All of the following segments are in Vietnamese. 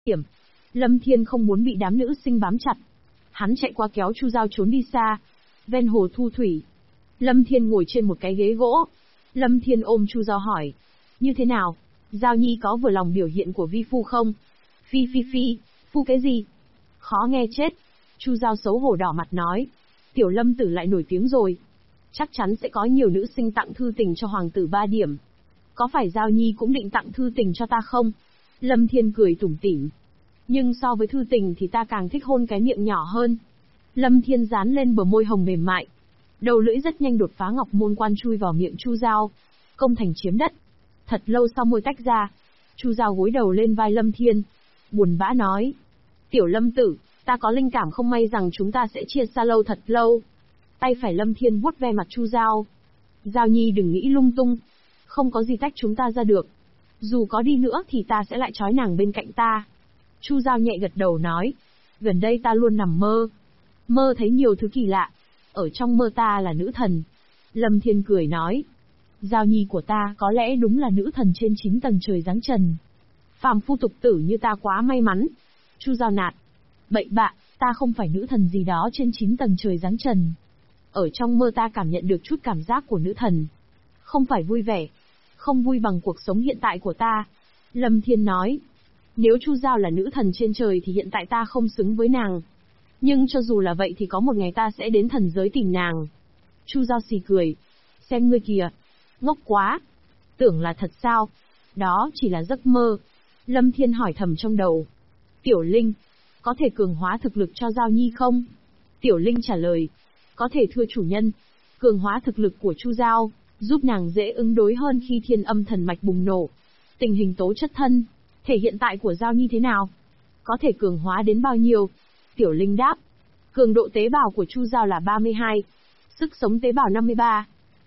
hiểm. Lâm Thiên không muốn bị đám nữ sinh bám chặt. Hắn chạy qua kéo Chu Giao trốn đi xa. Ven hồ thu thủy. Lâm Thiên ngồi trên một cái ghế gỗ. Lâm Thiên ôm Chu Giao hỏi. Như thế nào? Giao Nhi có vừa lòng biểu hiện của vi phu không? Phi, phu cái gì? Khó nghe chết. Chu Giao xấu hổ đỏ mặt nói. Tiểu Lâm tử lại nổi tiếng rồi. Chắc chắn sẽ có nhiều nữ sinh tặng thư tình cho hoàng tử 3 điểm. Có phải Giao Nhi cũng định tặng thư tình cho ta không? Lâm Thiên cười tủm tỉm. Nhưng so với thư tình thì ta càng thích hôn cái miệng nhỏ hơn. Lâm Thiên dán lên bờ môi hồng mềm mại. Đầu lưỡi rất nhanh đột phá ngọc môn quan chui vào miệng Chu Giao. Công thành chiếm đất. Thật lâu sau môi tách ra. Chu Giao gối đầu lên vai Lâm Thiên. Buồn bã nói. Tiểu Lâm tử, ta có linh cảm không may rằng chúng ta sẽ chia xa lâu thật lâu. Tay phải Lâm Thiên vuốt ve mặt Chu Giao. Giao Nhi đừng nghĩ lung tung. Không có gì tách chúng ta ra được. Dù có đi nữa thì ta sẽ lại trói nàng bên cạnh ta. Chu Giao nhẹ gật đầu nói. Gần đây ta luôn nằm mơ. Mơ thấy nhiều thứ kỳ lạ. Ở trong mơ ta là nữ thần. Lâm Thiên cười nói. Giao Nhi của ta có lẽ đúng là nữ thần trên 9 tầng trời giáng trần. Phàm phu tục tử như ta quá may mắn. Chu Giao nạt. Bậy bạ, ta không phải nữ thần gì đó trên 9 tầng trời giáng trần. Ở trong mơ ta cảm nhận được chút cảm giác của nữ thần. Không phải vui vẻ. Không vui bằng cuộc sống hiện tại của ta. Lâm Thiên nói. Nếu Chu Giao là nữ thần trên trời thì hiện tại ta không xứng với nàng. Nhưng cho dù là vậy thì có một ngày ta sẽ đến thần giới tìm nàng. Chu Giao xì cười. Xem ngươi kìa. Ngốc quá. Tưởng là thật sao? Đó chỉ là giấc mơ. Lâm Thiên hỏi thầm trong đầu. Tiểu Linh, có thể cường hóa thực lực cho Giao Nhi không? Tiểu Linh trả lời. Có thể thưa chủ nhân. Cường hóa thực lực của Chu Giao, giúp nàng dễ ứng đối hơn khi thiên âm thần mạch bùng nổ. Tình hình tố chất thân, thể hiện tại của Giao Nhi thế nào? Có thể cường hóa đến bao nhiêu? Tiểu Linh đáp. Cường độ tế bào của Chu Giao là 32. Sức sống tế bào 53.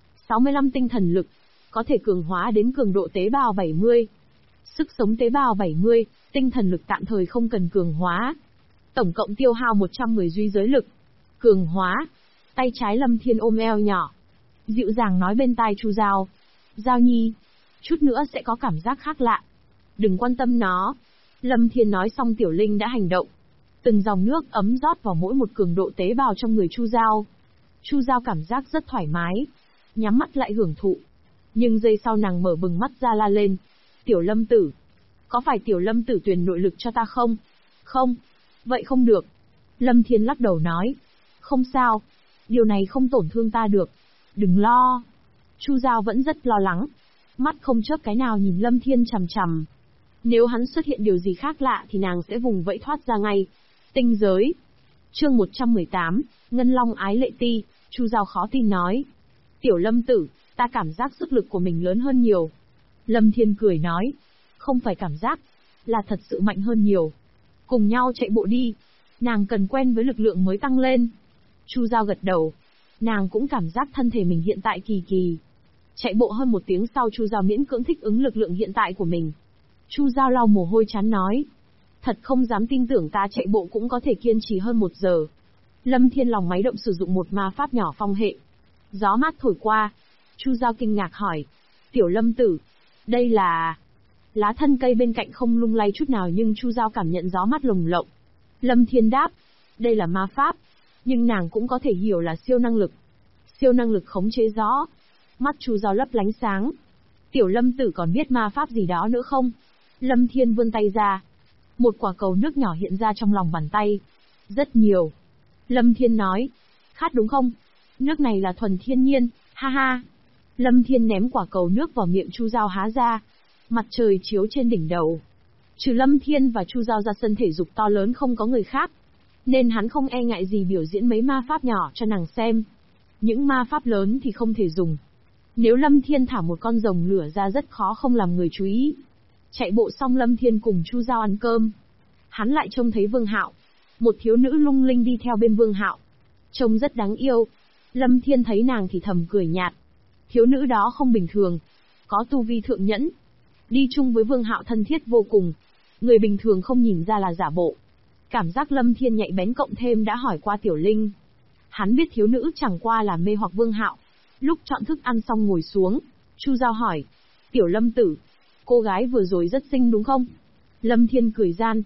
65 tinh thần lực. Có thể cường hóa đến cường độ tế bào 70. Sức sống tế bào 70, tinh thần lực tạm thời không cần cường hóa. Tổng cộng tiêu hao 110 duy giới lực. Cường hóa. Tay trái Lâm Thiên ôm eo nhỏ. Dịu dàng nói bên tai Chu Giao. Giao Nhi, chút nữa sẽ có cảm giác khác lạ. Đừng quan tâm nó. Lâm Thiên nói xong Tiểu Linh đã hành động. Từng dòng nước ấm rót vào mỗi một cường độ tế bào trong người Chu Giao. Chu Giao cảm giác rất thoải mái. Nhắm mắt lại hưởng thụ. Nhưng giây sau nàng mở bừng mắt ra la lên. Tiểu Lâm tử. Có phải Tiểu Lâm tử truyền nội lực cho ta không? Không. Vậy không được. Lâm Thiên lắc đầu nói. Không sao. Điều này không tổn thương ta được. Đừng lo. Chu Giao vẫn rất lo lắng. Mắt không chớp cái nào nhìn Lâm Thiên chằm chằm. Nếu hắn xuất hiện điều gì khác lạ thì nàng sẽ vùng vẫy thoát ra ngay. Tinh giới. Chương 118, Ngân Long ái lệ ti. Chu Giao khó tin nói. Tiểu Lâm tử, ta cảm giác sức lực của mình lớn hơn nhiều. Lâm Thiên cười nói. Không phải cảm giác, là thật sự mạnh hơn nhiều. Cùng nhau chạy bộ đi. Nàng cần quen với lực lượng mới tăng lên. Chu Giao gật đầu. Nàng cũng cảm giác thân thể mình hiện tại kỳ kỳ. Chạy bộ hơn 1 tiếng sau Chu Giao miễn cưỡng thích ứng lực lượng hiện tại của mình. Chu Giao lau mồ hôi chán nói. Thật không dám tin tưởng ta chạy bộ cũng có thể kiên trì hơn 1 giờ. Lâm Thiên lòng máy động sử dụng một ma pháp nhỏ phong hệ. Gió mát thổi qua. Chu Giao kinh ngạc hỏi. Tiểu Lâm tử, đây là... Lá thân cây bên cạnh không lung lay chút nào nhưng Chu Giao cảm nhận gió mát lồng lộng. Lâm Thiên đáp. Đây là ma pháp. Nhưng nàng cũng có thể hiểu là siêu năng lực. Siêu năng lực khống chế gió. Mắt Chu Giao lấp lánh sáng. Tiểu Lâm tử còn biết ma pháp gì đó nữa không? Lâm Thiên vươn tay ra. Một quả cầu nước nhỏ hiện ra trong lòng bàn tay. Rất nhiều. Lâm Thiên nói. Khát đúng không? Nước này là thuần thiên nhiên, ha ha. Lâm Thiên ném quả cầu nước vào miệng Chu Giao há ra. Mặt trời chiếu trên đỉnh đầu. Trừ Lâm Thiên và Chu Giao ra sân thể dục to lớn không có người khác. Nên hắn không e ngại gì biểu diễn mấy ma pháp nhỏ cho nàng xem. Những ma pháp lớn thì không thể dùng. Nếu Lâm Thiên thả một con rồng lửa ra rất khó không làm người chú ý. Chạy bộ xong Lâm Thiên cùng Chu Giao ăn cơm. Hắn lại trông thấy Vương Hạo. Một thiếu nữ lung linh đi theo bên Vương Hạo. Trông rất đáng yêu. Lâm Thiên thấy nàng thì thầm cười nhạt. Thiếu nữ đó không bình thường. Có tu vi thượng nhẫn. Đi chung với Vương Hạo thân thiết vô cùng. Người bình thường không nhìn ra là giả bộ. Cảm giác Lâm Thiên nhạy bén cộng thêm đã hỏi qua Tiểu Linh. Hắn biết thiếu nữ chẳng qua là mê hoặc Vương Hạo. Lúc chọn thức ăn xong ngồi xuống, Chu Giao hỏi. Tiểu Lâm tử, cô gái vừa rồi rất xinh đúng không? Lâm Thiên cười gian.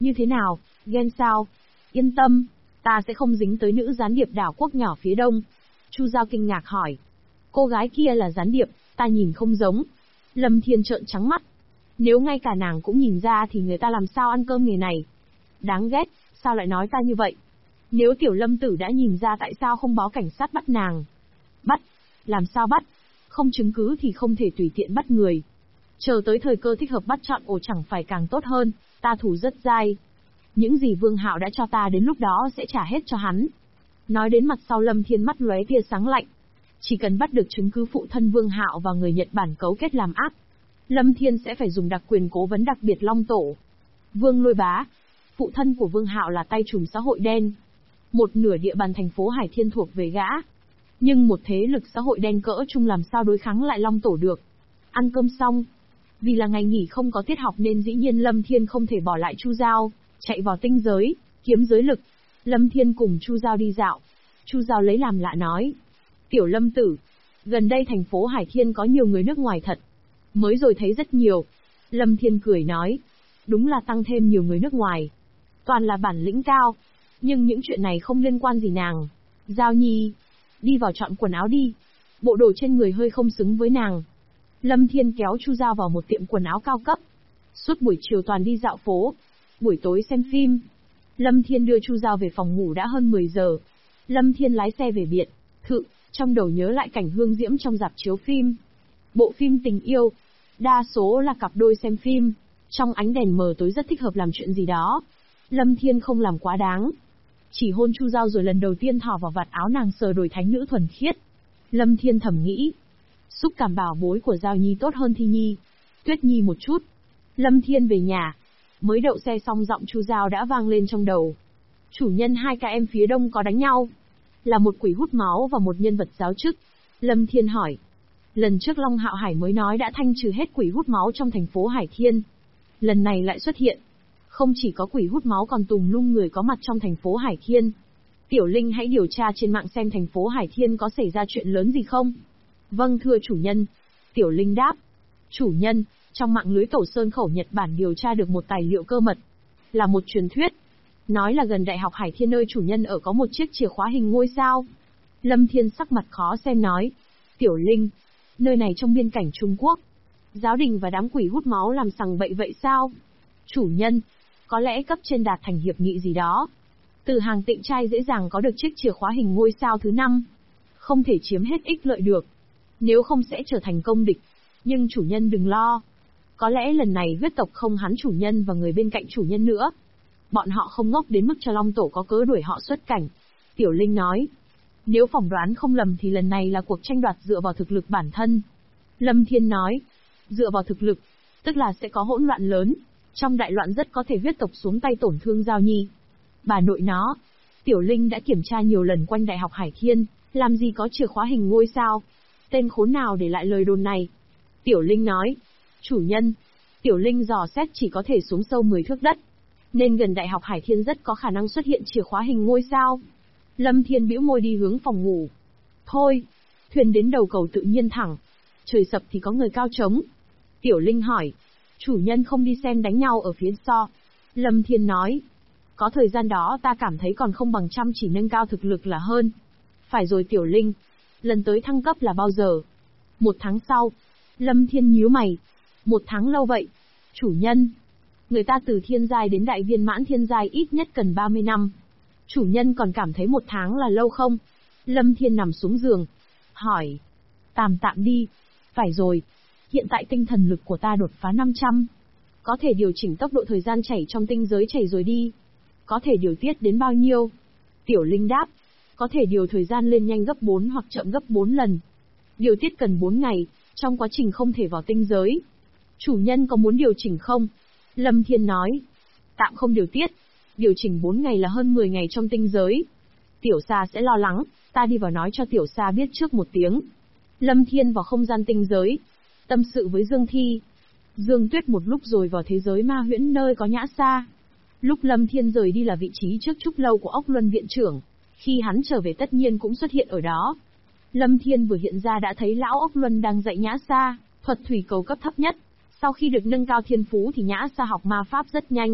Như thế nào, ghen sao? Yên tâm, ta sẽ không dính tới nữ gián điệp đảo quốc nhỏ phía đông. Chu Giao kinh ngạc hỏi. Cô gái kia là gián điệp, ta nhìn không giống. Lâm Thiên trợn trắng mắt. Nếu ngay cả nàng cũng nhìn ra thì người ta làm sao ăn cơm nghề này? Đáng ghét, sao lại nói ta như vậy? Nếu tiểu Lâm tử đã nhìn ra tại sao không báo cảnh sát bắt nàng? Bắt? Làm sao bắt? Không chứng cứ thì không thể tùy tiện bắt người. Chờ tới thời cơ thích hợp bắt chọn ổ chẳng phải càng tốt hơn, ta thủ rất dai. Những gì Vương Hạo đã cho ta đến lúc đó sẽ trả hết cho hắn. Nói đến mặt sau Lâm Thiên mắt lóe tia sáng lạnh. Chỉ cần bắt được chứng cứ phụ thân Vương Hạo và người Nhật Bản cấu kết làm ác, Lâm Thiên sẽ phải dùng đặc quyền cố vấn đặc biệt Long Tổ. Vương Lôi Bá, phụ thân của Vương Hạo là tay trùm xã hội đen. Một nửa địa bàn thành phố Hải Thiên thuộc về gã. Nhưng một thế lực xã hội đen cỡ trung làm sao đối kháng lại Long Tổ được. Ăn cơm xong, vì là ngày nghỉ không có tiết học nên dĩ nhiên Lâm Thiên không thể bỏ lại Chu Giao, chạy vào tinh giới, kiếm giới lực. Lâm Thiên cùng Chu Giao đi dạo. Chu Giao lấy làm lạ nói. Tiểu Lâm tử, gần đây thành phố Hải Thiên có nhiều người nước ngoài thật. Mới rồi thấy rất nhiều. Lâm Thiên cười nói. Đúng là tăng thêm nhiều người nước ngoài. Toàn là bản lĩnh cao. Nhưng những chuyện này không liên quan gì nàng. Giao Nhi, đi vào chọn quần áo đi. Bộ đồ trên người hơi không xứng với nàng. Lâm Thiên kéo Chu Giao vào một tiệm quần áo cao cấp. Suốt buổi chiều toàn đi dạo phố. Buổi tối xem phim. Lâm Thiên đưa Chu Giao về phòng ngủ đã hơn 10 giờ. Lâm Thiên lái xe về biệt thự, trong đầu nhớ lại cảnh hương diễm trong rạp chiếu phim. Bộ phim tình yêu. Đa số là cặp đôi xem phim. Trong ánh đèn mờ tối rất thích hợp làm chuyện gì đó. Lâm Thiên không làm quá đáng. Chỉ hôn Chu Giao rồi lần đầu tiên thò vào vạt áo nàng sờ đổi thánh nữ thuần khiết. Lâm Thiên thầm nghĩ. Xúc cảm bảo bối của Giao Nhi tốt hơn Thi Nhi, Tuyết Nhi một chút. Lâm Thiên về nhà. Mới đậu xe xong giọng Chu Giao đã vang lên trong đầu. Chủ nhân hai ca em phía đông có đánh nhau. Là một quỷ hút máu và một nhân vật giáo chức. Lâm Thiên hỏi. Lần trước Long Hạo Hải mới nói đã thanh trừ hết quỷ hút máu trong thành phố Hải Thiên. Lần này lại xuất hiện. Không chỉ có quỷ hút máu còn tùm lum người có mặt trong thành phố Hải Thiên. Tiểu Linh hãy điều tra trên mạng xem thành phố Hải Thiên có xảy ra chuyện lớn gì không. Vâng thưa chủ nhân. Tiểu Linh đáp. Chủ nhân, trong mạng lưới Tổ Sơn Khẩu Nhật Bản điều tra được một tài liệu cơ mật. Là một truyền thuyết. Nói là gần Đại học Hải Thiên nơi chủ nhân ở có một chiếc chìa khóa hình ngôi sao. Lâm Thiên sắc mặt khó xem nói. Tiểu Linh, nơi này trong biên cảnh Trung Quốc. Giáo đình và đám quỷ hút máu làm sằng bậy vậy sao? Chủ nhân, có lẽ cấp trên đạt thành hiệp nghị gì đó. Từ hàng Tịnh Trai dễ dàng có được chiếc chìa khóa hình ngôi sao thứ 5. Không thể chiếm hết ích lợi được. Nếu không sẽ trở thành công địch. Nhưng chủ nhân đừng lo. Có lẽ lần này huyết tộc không hắn chủ nhân và người bên cạnh chủ nhân nữa. Bọn họ không ngốc đến mức cho Long Tổ có cớ đuổi họ xuất cảnh. Tiểu Linh nói. Nếu phỏng đoán không lầm thì lần này là cuộc tranh đoạt dựa vào thực lực bản thân. Lâm Thiên nói. Dựa vào thực lực, tức là sẽ có hỗn loạn lớn. Trong đại loạn rất có thể huyết tộc xuống tay tổn thương Giao Nhi. Bà nội nó. Tiểu Linh đã kiểm tra nhiều lần quanh Đại học Hải Thiên, làm gì có chìa khóa hình ngôi sao. Tên khốn nào để lại lời đồn này? Tiểu Linh nói. Chủ nhân, Tiểu Linh dò xét chỉ có thể xuống sâu 10 thước đất. Nên gần Đại học Hải Thiên rất có khả năng xuất hiện chìa khóa hình ngôi sao. Lâm Thiên bĩu môi đi hướng phòng ngủ. Thôi, thuyền đến đầu cầu tự nhiên thẳng. Trời sập thì có người cao trống. Tiểu Linh hỏi. Chủ nhân không đi xem đánh nhau ở phía so. Lâm Thiên nói. Có thời gian đó ta cảm thấy còn không bằng chăm chỉ nâng cao thực lực là hơn. Phải rồi Tiểu Linh. Lần tới thăng cấp là bao giờ? 1 tháng sau. Lâm Thiên nhíu mày. 1 tháng lâu vậy. Chủ nhân. Người ta từ thiên giai đến đại viên mãn thiên giai ít nhất cần 30 năm. Chủ nhân còn cảm thấy 1 tháng là lâu không? Lâm Thiên nằm xuống giường. Hỏi. Tạm đi. Phải rồi. Hiện tại tinh thần lực của ta đột phá 500. Có thể điều chỉnh tốc độ thời gian chảy trong tinh giới chảy rồi đi. Có thể điều tiết đến bao nhiêu? Tiểu Linh đáp. Có thể điều thời gian lên nhanh gấp 4 hoặc chậm gấp 4 lần. Điều tiết cần 4 ngày, trong quá trình không thể vào tinh giới. Chủ nhân có muốn điều chỉnh không? Lâm Thiên nói. Tạm không điều tiết. Điều chỉnh 4 ngày là hơn 10 ngày trong tinh giới. Tiểu Sa sẽ lo lắng, ta đi vào nói cho Tiểu Sa biết trước một tiếng. Lâm Thiên vào không gian tinh giới. Tâm sự với Dương Thi. Dương Tuyết một lúc rồi vào thế giới ma huyễn nơi có Nhã Sa. Lúc Lâm Thiên rời đi là vị trí trước trúc lâu của Ốc Luân viện trưởng. Khi hắn trở về tất nhiên cũng xuất hiện ở đó. Lâm Thiên vừa hiện ra đã thấy lão Ốc Luân đang dạy Nhã Sa, thuật thủy cầu cấp thấp nhất. Sau khi được nâng cao thiên phú thì Nhã Sa học ma pháp rất nhanh.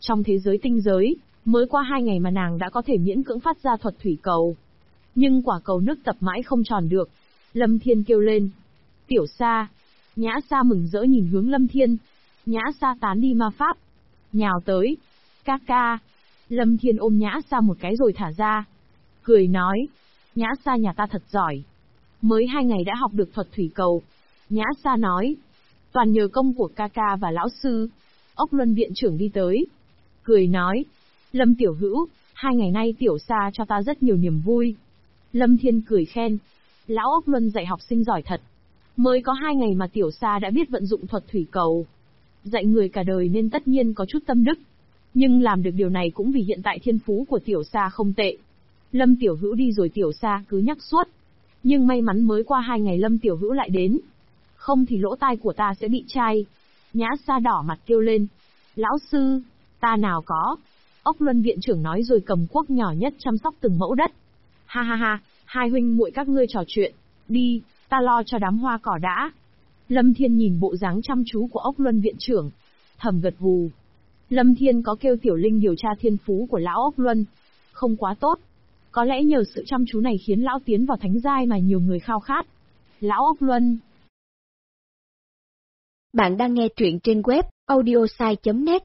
Trong thế giới tinh giới, mới qua 2 ngày mà nàng đã có thể miễn cưỡng phát ra thuật thủy cầu. Nhưng quả cầu nước tập mãi không tròn được. Lâm Thiên kêu lên. Tiểu Sa. Nhã Sa mừng rỡ nhìn hướng Lâm Thiên. Nhã Sa tán đi ma pháp. Nhào tới. Ca ca. Lâm Thiên ôm Nhã Sa một cái rồi thả ra. Cười nói. Nhã Sa nhà ta thật giỏi. Mới 2 ngày đã học được thuật thủy cầu. Nhã Sa nói. Toàn nhờ công của ca ca và lão sư. Ốc Luân viện trưởng đi tới. Cười nói. Lâm tiểu hữu, 2 ngày nay Tiểu Sa cho ta rất nhiều niềm vui. Lâm Thiên cười khen. Lão Ốc Luân dạy học sinh giỏi thật. Mới có 2 ngày mà Tiểu Sa đã biết vận dụng thuật thủy cầu. Dạy người cả đời nên tất nhiên có chút tâm đức. Nhưng làm được điều này cũng vì hiện tại thiên phú của Tiểu Sa không tệ. Lâm tiểu hữu đi rồi Tiểu Sa cứ nhắc suốt. Nhưng may mắn mới qua 2 ngày Lâm tiểu hữu lại đến. Không thì lỗ tai của ta sẽ bị chai. Nhã Sa đỏ mặt kêu lên. Lão sư, ta nào có. Ốc Luân viện trưởng nói rồi cầm cuốc nhỏ nhất chăm sóc từng mẫu đất. Ha ha ha, hai huynh muội các ngươi trò chuyện. Đi, ta lo cho đám hoa cỏ đã. Lâm Thiên nhìn bộ dáng chăm chú của Ốc Luân viện trưởng. Thầm gật gù. Lâm Thiên có kêu Tiểu Linh điều tra thiên phú của lão Ốc Luân. Không quá tốt. Có lẽ nhờ sự chăm chú này khiến lão tiến vào thánh giai mà nhiều người khao khát. Lão Ốc Luân. Bạn đang nghe truyện trên web audiosai.net.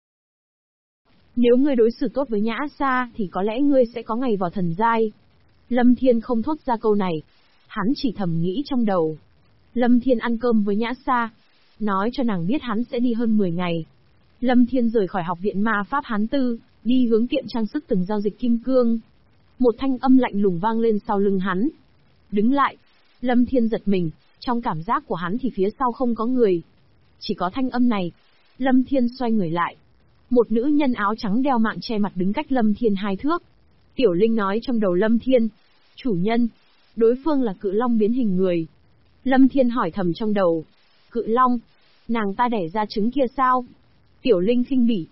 Nếu ngươi đối xử tốt với Nhã Sa thì có lẽ ngươi sẽ có ngày vào thần giai. Lâm Thiên không thốt ra câu này. Hắn chỉ thầm nghĩ trong đầu. Lâm Thiên ăn cơm với Nhã Sa. Nói cho nàng biết hắn sẽ đi hơn 10 ngày. Lâm Thiên rời khỏi học viện ma pháp Hán Tư, đi hướng tiệm trang sức từng giao dịch kim cương. Một thanh âm lạnh lùng vang lên sau lưng hắn. Đứng lại. Lâm Thiên giật mình, trong cảm giác của hắn thì phía sau không có người. Chỉ có thanh âm này. Lâm Thiên xoay người lại. Một nữ nhân áo trắng đeo mạng che mặt đứng cách Lâm Thiên 2 thước. Tiểu Linh nói trong đầu Lâm Thiên. Chủ nhân. Đối phương là cự long biến hình người. Lâm Thiên hỏi thầm trong đầu. Cự long. Nàng ta đẻ ra trứng kia sao? Tiểu Linh khinh bỉ.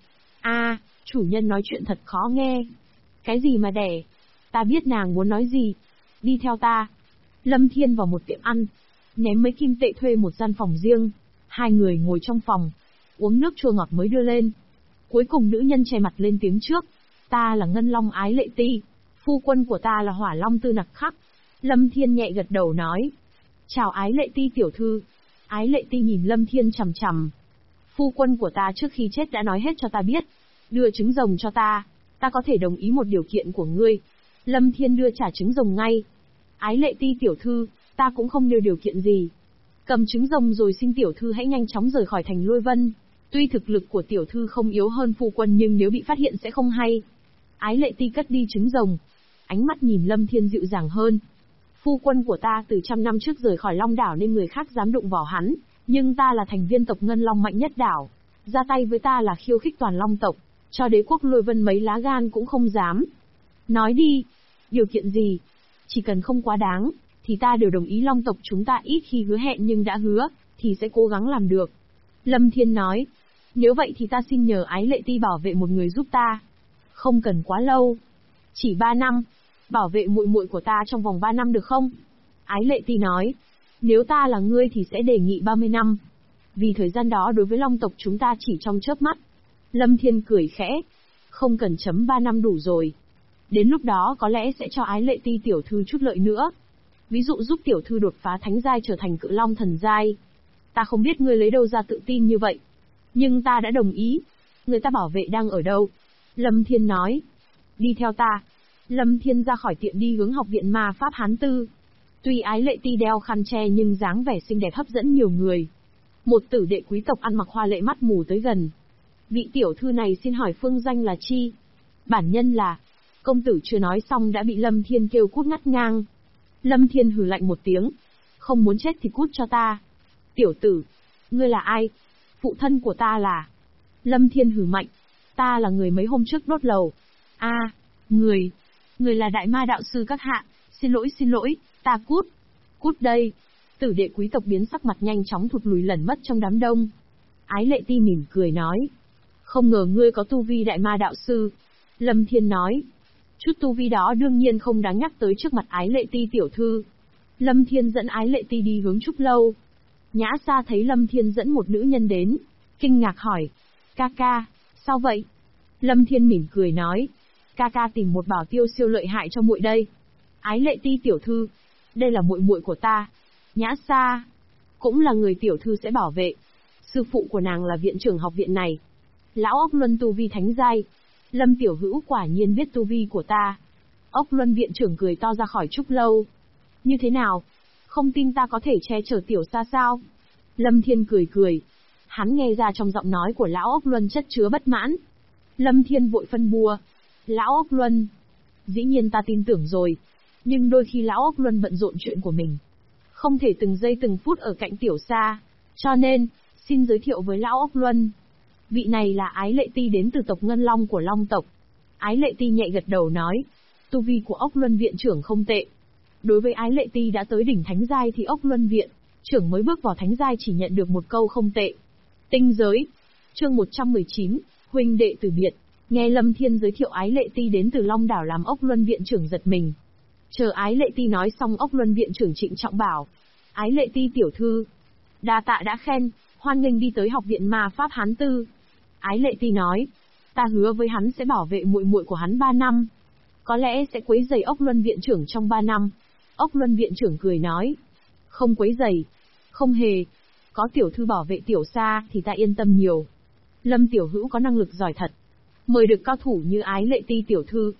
Chủ nhân nói chuyện thật khó nghe. Cái gì mà đẻ? Ta biết nàng muốn nói gì. Đi theo ta. Lâm Thiên vào một tiệm ăn. Ném mấy kim tệ thuê một gian phòng riêng. Hai người ngồi trong phòng. Uống nước chua ngọt mới đưa lên. Cuối cùng nữ nhân che mặt lên tiếng trước. Ta là Ngân Long Ái Lệ Ti. Phu quân của ta là Hỏa Long Tư Nặc Khắc. Lâm Thiên nhẹ gật đầu nói. Chào Ái Lệ Ti tiểu thư. Ái Lệ Ti nhìn Lâm Thiên chằm chằm. Phu quân của ta trước khi chết đã nói hết cho ta biết. Đưa trứng rồng cho ta. Ta có thể đồng ý một điều kiện của ngươi. Lâm Thiên đưa trả trứng rồng ngay. Ái Lệ Ti tiểu thư, ta cũng không nêu điều kiện gì. Cầm trứng rồng rồi xin tiểu thư hãy nhanh chóng rời khỏi thành Lôi Vân. Tuy thực lực của tiểu thư không yếu hơn phu quân nhưng nếu bị phát hiện sẽ không hay. Ái Lệ Ti cất đi trứng rồng. Ánh mắt nhìn Lâm Thiên dịu dàng hơn. Phu quân của ta từ 100 năm trước rời khỏi Long đảo nên người khác dám đụng vào hắn. Nhưng ta là thành viên tộc Ngân Long mạnh nhất đảo. Ra tay với ta là khiêu khích toàn Long tộc. Cho đế quốc Lôi Vân mấy lá gan cũng không dám. Nói đi. Điều kiện gì? Chỉ cần không quá đáng, thì ta đều đồng ý. Long tộc chúng ta ít khi hứa hẹn nhưng đã hứa, thì sẽ cố gắng làm được. Lâm Thiên nói. Nếu vậy thì ta xin nhờ Ái Lệ Ti bảo vệ một người giúp ta. Không cần quá lâu. Chỉ 3 năm. Bảo vệ muội muội của ta trong vòng 3 năm được không? Ái Lệ Ti nói. Nếu ta là ngươi thì sẽ đề nghị 30 năm. Vì thời gian đó đối với Long tộc chúng ta chỉ trong chớp mắt. Lâm Thiên cười khẽ. Không cần chấm 3 năm đủ rồi. Đến lúc đó có lẽ sẽ cho Ái Lệ Ti tiểu thư chút lợi nữa. Ví dụ giúp tiểu thư đột phá thánh giai trở thành cự long thần giai. Ta không biết ngươi lấy đâu ra tự tin như vậy. Nhưng ta đã đồng ý. Người ta bảo vệ đang ở đâu? Lâm Thiên nói. Đi theo ta. Lâm Thiên ra khỏi tiệm đi hướng học viện ma pháp Hán Tư. Tuy Ái Lệ Ti đeo khăn che nhưng dáng vẻ xinh đẹp hấp dẫn nhiều người. Một tử đệ quý tộc ăn mặc hoa lệ mắt mù tới gần. Vị tiểu thư này xin hỏi phương danh là chi? Bản nhân là... Công tử chưa nói xong đã bị Lâm Thiên kêu cút ngắt ngang. Lâm Thiên hừ lạnh một tiếng. Không muốn chết thì cút cho ta. Tiểu tử, ngươi là ai? Phụ thân của ta là... Lâm Thiên hừ mạnh. Ta là người mấy hôm trước đốt lầu. Người là đại ma đạo sư các hạ. Xin lỗi, ta cút. Cút đây. Tử đệ quý tộc biến sắc mặt nhanh chóng thụt lùi lẩn mất trong đám đông. Ái Lệ Ti mỉm cười nói. Không ngờ ngươi có tu vi đại ma đạo sư. Lâm Thiên nói. Chút tu vi đó đương nhiên không đáng nhắc tới trước mặt Ái Lệ Ti tiểu thư. Lâm Thiên dẫn Ái Lệ Ti đi hướng trúc lâu. Nhã Sa thấy Lâm Thiên dẫn một nữ nhân đến. Kinh ngạc hỏi. Ca ca, sao vậy? Lâm Thiên mỉm cười nói, ca ca tìm một bảo tiêu siêu lợi hại cho muội đây. Ái Lệ Ti tiểu thư, đây là muội muội của ta. Nhã Sa, cũng là người tiểu thư sẽ bảo vệ. Sư phụ của nàng là viện trưởng học viện này. Lão Ốc Luân tu vi thánh giai. Lâm tiểu hữu quả nhiên biết tu vi của ta. Ốc Luân viện trưởng cười to ra khỏi trúc lâu. Như thế nào? Không tin ta có thể che chở tiểu Sa sao? Lâm Thiên cười cười. Hắn nghe ra trong giọng nói của lão Ốc Luân chất chứa bất mãn. Lâm Thiên vội phân bua. Lão Ốc Luân, dĩ nhiên ta tin tưởng rồi. Nhưng đôi khi lão Ốc Luân bận rộn chuyện của mình, không thể từng giây từng phút ở cạnh tiểu Sa. Cho nên, xin giới thiệu với lão Ốc Luân. Vị này là Ái Lệ Ti đến từ tộc Ngân Long của Long tộc. Ái Lệ Ti nhẹ gật đầu nói. Tu vi của Ốc Luân viện trưởng không tệ. Đối với Ái Lệ Ti đã tới đỉnh thánh giai thì Ốc Luân viện trưởng mới bước vào thánh giai chỉ nhận được một câu không tệ. Tinh giới. Chương 119, huynh đệ từ biệt. Nghe Lâm Thiên giới thiệu Ái Lệ Ti đến từ Long đảo làm Ốc Luân viện trưởng giật mình. Chờ Ái Lệ Ti nói xong, Ốc Luân viện trưởng trịnh trọng bảo. Ái Lệ Ti tiểu thư, đa tạ đã khen, hoan nghênh đi tới học viện ma pháp Hán Tư. Ái Lệ Ti nói, ta hứa với hắn sẽ bảo vệ muội muội của hắn 3 năm. Có lẽ sẽ quấy rầy Ốc Luân viện trưởng trong 3 năm. Ốc Luân viện trưởng cười nói, không quấy rầy, không hề. Có tiểu thư bảo vệ tiểu Sa thì ta yên tâm nhiều. Lâm tiểu hữu có năng lực giỏi thật. Mời được cao thủ như Ái Lệ Ti tiểu thư,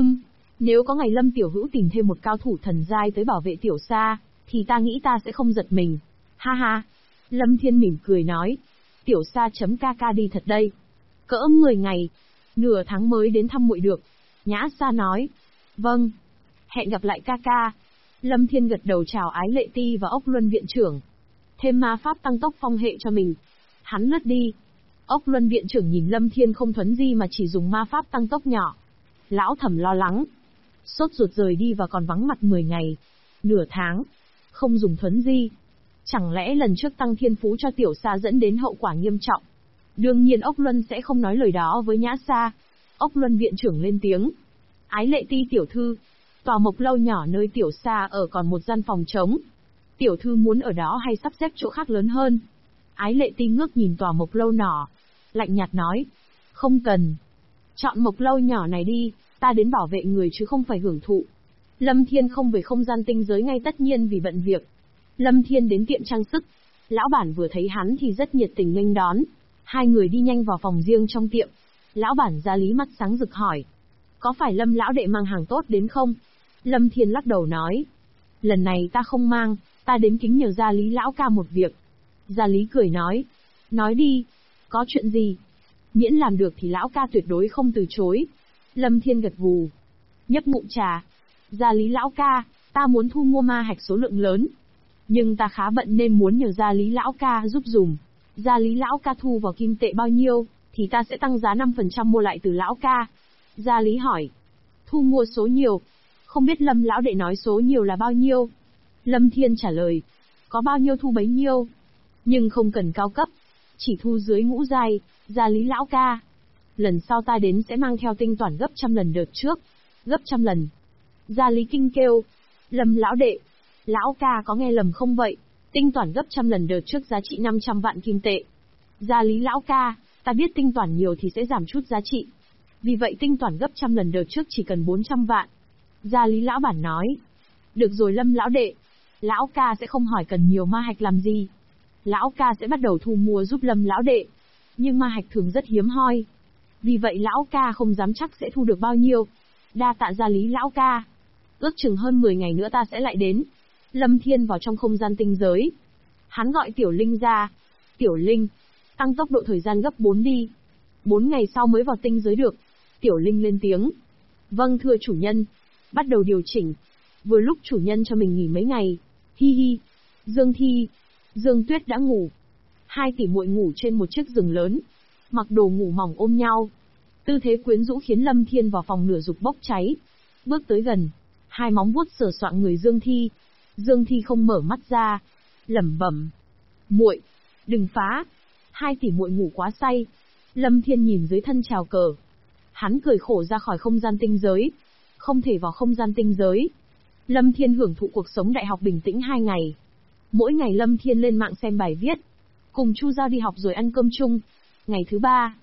nếu có ngày Lâm tiểu hữu tìm thêm một cao thủ thần giai tới bảo vệ tiểu Sa, thì ta nghĩ ta sẽ không giật mình. Ha ha. Lâm Thiên mỉm cười nói, tiểu Sa chấm ca ca đi thật đây. Cỡ 10 ngày, nửa tháng mới đến thăm muội được. Nhã Sa nói, vâng. Hẹn gặp lại ca ca. Lâm Thiên gật đầu chào Ái Lệ Ti và Ốc Luân viện trưởng. Thêm ma pháp tăng tốc phong hệ cho mình. Hắn lướt đi. Ốc Luân viện trưởng nhìn Lâm Thiên không thuấn di mà chỉ dùng ma pháp tăng tốc nhỏ. Lão thầm lo lắng. Sốt ruột rời đi và còn vắng mặt 10 ngày. Nửa tháng. Không dùng thuấn di. Chẳng lẽ lần trước tăng thiên phú cho tiểu Sa dẫn đến hậu quả nghiêm trọng? Đương nhiên Ốc Luân sẽ không nói lời đó với Nhã Sa. Ốc Luân viện trưởng lên tiếng. Ái Lệ Ti tiểu thư, tòa Mộc lâu nhỏ nơi tiểu Sa ở còn một gian phòng trống. Tiểu thư muốn ở đó hay sắp xếp chỗ khác lớn hơn? Ái Lệ Ti ngước nhìn tòa Mộc lâu nhỏ, lạnh nhạt nói. Không cần. Chọn Mộc lâu nhỏ này đi, ta đến bảo vệ người chứ không phải hưởng thụ. Lâm Thiên không về không gian tinh giới ngay tất nhiên vì bận việc. Lâm Thiên đến tiệm trang sức. Lão bản vừa thấy hắn thì rất nhiệt tình nghênh đón. Hai người đi nhanh vào phòng riêng trong tiệm. Lão bản Gia Lý mắt sáng rực hỏi. Có phải Lâm lão đệ mang hàng tốt đến không? Lâm Thiên lắc đầu nói. Lần này ta không mang, ta đến kính nhờ Gia Lý lão ca một việc. Gia Lý cười nói. Nói đi. Có chuyện gì? Miễn làm được thì lão ca tuyệt đối không từ chối. Lâm Thiên gật gù. Nhấp ngụm trà. Gia Lý lão ca, ta muốn thu mua ma hạch số lượng lớn. Nhưng ta khá bận nên muốn nhờ Gia Lý lão ca giúp dùm. Gia Lý lão ca thu vào kim tệ bao nhiêu, thì ta sẽ tăng giá 5% mua lại từ lão ca. Gia Lý hỏi. Thu mua số nhiều. Không biết Lâm lão đệ nói số nhiều là bao nhiêu? Lâm Thiên trả lời. Có bao nhiêu thu bấy nhiêu. Nhưng không cần cao cấp. Chỉ thu dưới ngũ giai, Gia Lý lão ca. Lần sau ta đến sẽ mang theo tinh toản gấp 100 lần đợt trước. Gấp 100 lần. Gia Lý kinh kêu. Lâm lão đệ. Lão ca có nghe lầm không vậy? Tinh toản gấp 100 lần đợt trước giá trị 500 vạn kim tệ. Gia Lý lão ca, ta biết tinh toản nhiều thì sẽ giảm chút giá trị. Vì vậy tinh toản gấp 100 lần đợt trước chỉ cần 400 vạn. Gia Lý lão bản nói. Được rồi Lâm lão đệ. Lão ca sẽ không hỏi cần nhiều ma hạch làm gì. Lão ca sẽ bắt đầu thu mua giúp Lâm lão đệ. Nhưng ma hạch thường rất hiếm hoi. Vì vậy lão ca không dám chắc sẽ thu được bao nhiêu. Đa tạ Gia Lý lão ca. Ước chừng hơn 10 ngày nữa ta sẽ lại đến. Lâm Thiên vào trong không gian tinh giới. Hắn gọi Tiểu Linh ra. Tiểu Linh, tăng tốc độ thời gian gấp 4 đi. 4 ngày sau mới vào tinh giới được. Tiểu Linh lên tiếng. Vâng thưa chủ nhân. Bắt đầu điều chỉnh. Vừa lúc chủ nhân cho mình nghỉ mấy ngày. Hi hi. Dương Thi, Dương Tuyết đã ngủ. Hai tỷ muội ngủ trên một chiếc giường lớn. Mặc đồ ngủ mỏng ôm nhau. Tư thế quyến rũ khiến Lâm Thiên vào phòng lửa dục bốc cháy. Bước tới gần. Hai móng vuốt sờ soạng người Dương Thi. Dương Thi không mở mắt ra. Lẩm bẩm. Muội, đừng phá. Hai tỷ muội ngủ quá say. Lâm Thiên nhìn dưới thân trào cờ. Hắn cười khổ ra khỏi không gian tinh giới. Không thể vào không gian tinh giới. Lâm Thiên hưởng thụ cuộc sống đại học bình tĩnh 2 ngày. Mỗi ngày Lâm Thiên lên mạng xem bài viết. Cùng Chu Giao đi học rồi ăn cơm chung. Ngày thứ 3.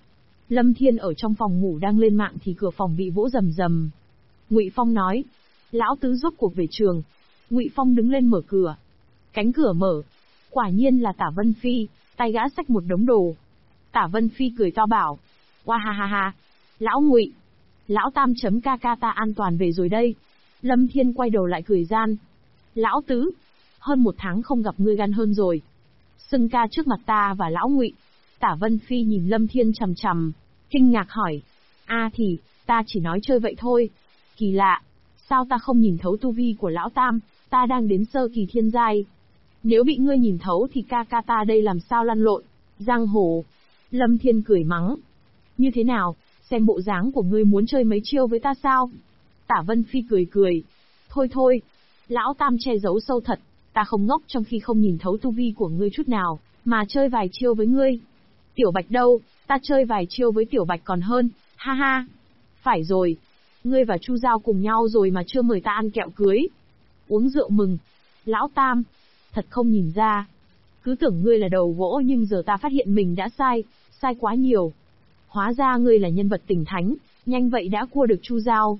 Lâm Thiên ở trong phòng ngủ đang lên mạng thì cửa phòng bị vỗ rầm rầm. Ngụy Phong nói, lão tứ rốt cuộc về trường. Ngụy Phong đứng lên mở cửa. Cánh cửa mở. Quả nhiên là Tả Vân Phi, tay gã xách một đống đồ. Tả Vân Phi cười to bảo, oa ha ha ha, lão Ngụy, lão Tam chấm ca ca ta an toàn về rồi đây. Lâm Thiên quay đầu lại cười gian. Lão tứ, hơn 1 tháng không gặp ngươi gan hơn rồi. Xưng ca trước mặt ta và lão Ngụy. Tả Vân Phi nhìn Lâm Thiên chằm chằm, kinh ngạc hỏi, thì, ta chỉ nói chơi vậy thôi. Kỳ lạ, sao ta không nhìn thấu tu vi của lão Tam, ta đang đến sơ kỳ thiên giai. Nếu bị ngươi nhìn thấu thì ca ca ta đây làm sao lăn lộn, giang hồ. Lâm Thiên cười mắng. Như thế nào, xem bộ dáng của ngươi muốn chơi mấy chiêu với ta sao? Tả Vân Phi cười cười. Thôi thôi, lão Tam che giấu sâu thật, ta không ngốc trong khi không nhìn thấu tu vi của ngươi chút nào, mà chơi vài chiêu với ngươi. Tiểu Bạch đâu, ta chơi vài chiêu với Tiểu Bạch còn hơn, ha ha. Phải rồi, ngươi và Chu Giao cùng nhau rồi mà chưa mời ta ăn kẹo cưới. Uống rượu mừng. Lão Tam, thật không nhìn ra. Cứ tưởng ngươi là đầu gỗ nhưng giờ ta phát hiện mình đã sai quá nhiều. Hóa ra ngươi là nhân vật tỉnh thánh, nhanh vậy đã cua được Chu Giao.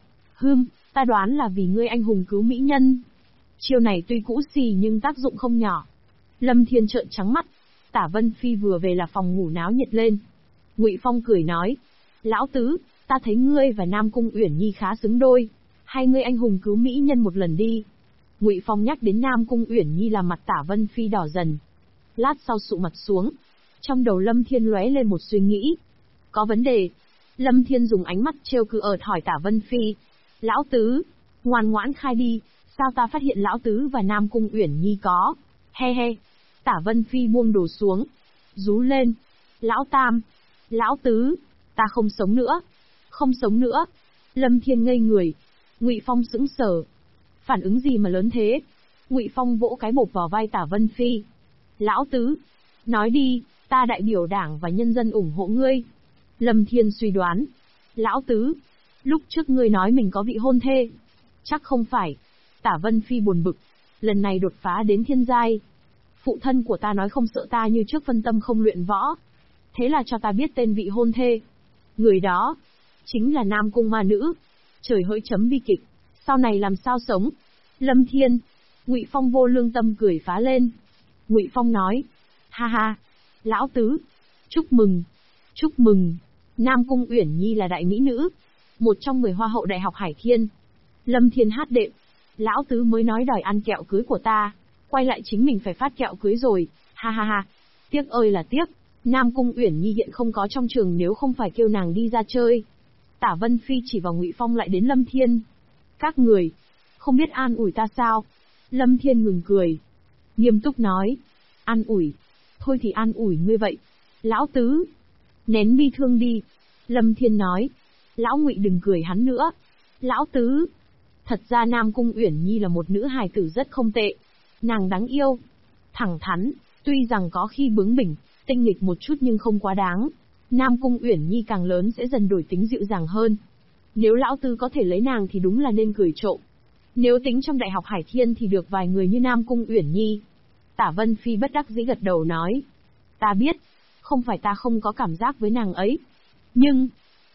Ta đoán là vì ngươi anh hùng cứu mỹ nhân. Chiêu này tuy cũ xì nhưng tác dụng không nhỏ. Lâm Thiên trợn trắng mắt. Tả Vân Phi vừa về là phòng ngủ náo nhiệt lên. Ngụy Phong cười nói, lão tứ, ta thấy ngươi và Nam Cung Uyển Nhi khá xứng đôi, hay ngươi anh hùng cứu mỹ nhân một lần đi. Ngụy Phong nhắc đến Nam Cung Uyển Nhi làm mặt Tả Vân Phi đỏ dần. Lát sau sụ mặt xuống. Trong đầu Lâm Thiên lóe lên một suy nghĩ. Có vấn đề. Lâm Thiên dùng ánh mắt trêu cợt hỏi Tả Vân Phi. Lão tứ, ngoan ngoãn khai đi, sao ta phát hiện lão tứ và Nam Cung Uyển Nhi có. He he. Tả Vân Phi buông đồ xuống. Rú lên. Lão Tam. Lão tứ. Ta không sống nữa. Không sống nữa. Lâm Thiên ngây người. Ngụy Phong sững sờ. Phản ứng gì mà lớn thế? Ngụy Phong vỗ cái bộp vào vai Tả Vân Phi. Lão tứ. Nói đi, ta đại biểu đảng và nhân dân ủng hộ ngươi. Lâm Thiên suy đoán. Lão tứ. Lúc trước ngươi nói mình có vị hôn thê. Chắc không phải. Tả Vân Phi buồn bực. Lần này đột phá đến thiên giai. Phụ thân của ta nói không sợ ta như trước phân tâm không luyện võ. Thế là cho ta biết tên vị hôn thê. Người đó, chính là Nam Cung ma nữ. Trời hỡi chấm bi kịch. Sau này làm sao sống? Lâm Thiên. Ngụy Phong vô lương tâm cười phá lên. Ngụy Phong nói. Ha ha. Lão tứ. Chúc mừng. Chúc mừng. Nam Cung Uyển Nhi là đại mỹ nữ. Một trong 10 hoa hậu đại học Hải Thiên. Lâm Thiên hát đệm. Lão tứ mới nói đòi ăn kẹo cưới của ta. Quay lại chính mình phải phát kẹo cưới rồi. Ha ha ha. Tiếc ơi là tiếc. Nam Cung Uyển Nhi hiện không có trong trường nếu không phải kêu nàng đi ra chơi. Tả Vân Phi chỉ vào Ngụy Phong lại đến Lâm Thiên. Các người, không biết an ủi ta sao? Lâm Thiên ngừng cười. Nghiêm túc nói. An ủi. Thôi thì an ủi ngươi vậy. Lão tứ. Nén bi thương đi. Lâm Thiên nói. Lão Ngụy đừng cười hắn nữa. Lão tứ. Thật ra Nam Cung Uyển Nhi là một nữ hài tử rất không tệ. Nàng đáng yêu. Thẳng thắn, tuy rằng có khi bướng bỉnh, tinh nghịch một chút nhưng không quá đáng. Nam Cung Uyển Nhi càng lớn sẽ dần đổi tính dịu dàng hơn. Nếu lão tứ có thể lấy nàng thì đúng là nên cười trộm. Nếu tính trong đại học Hải Thiên thì được vài người như Nam Cung Uyển Nhi. Tả Vân Phi bất đắc dĩ gật đầu nói. Ta biết, không phải ta không có cảm giác với nàng ấy. Nhưng,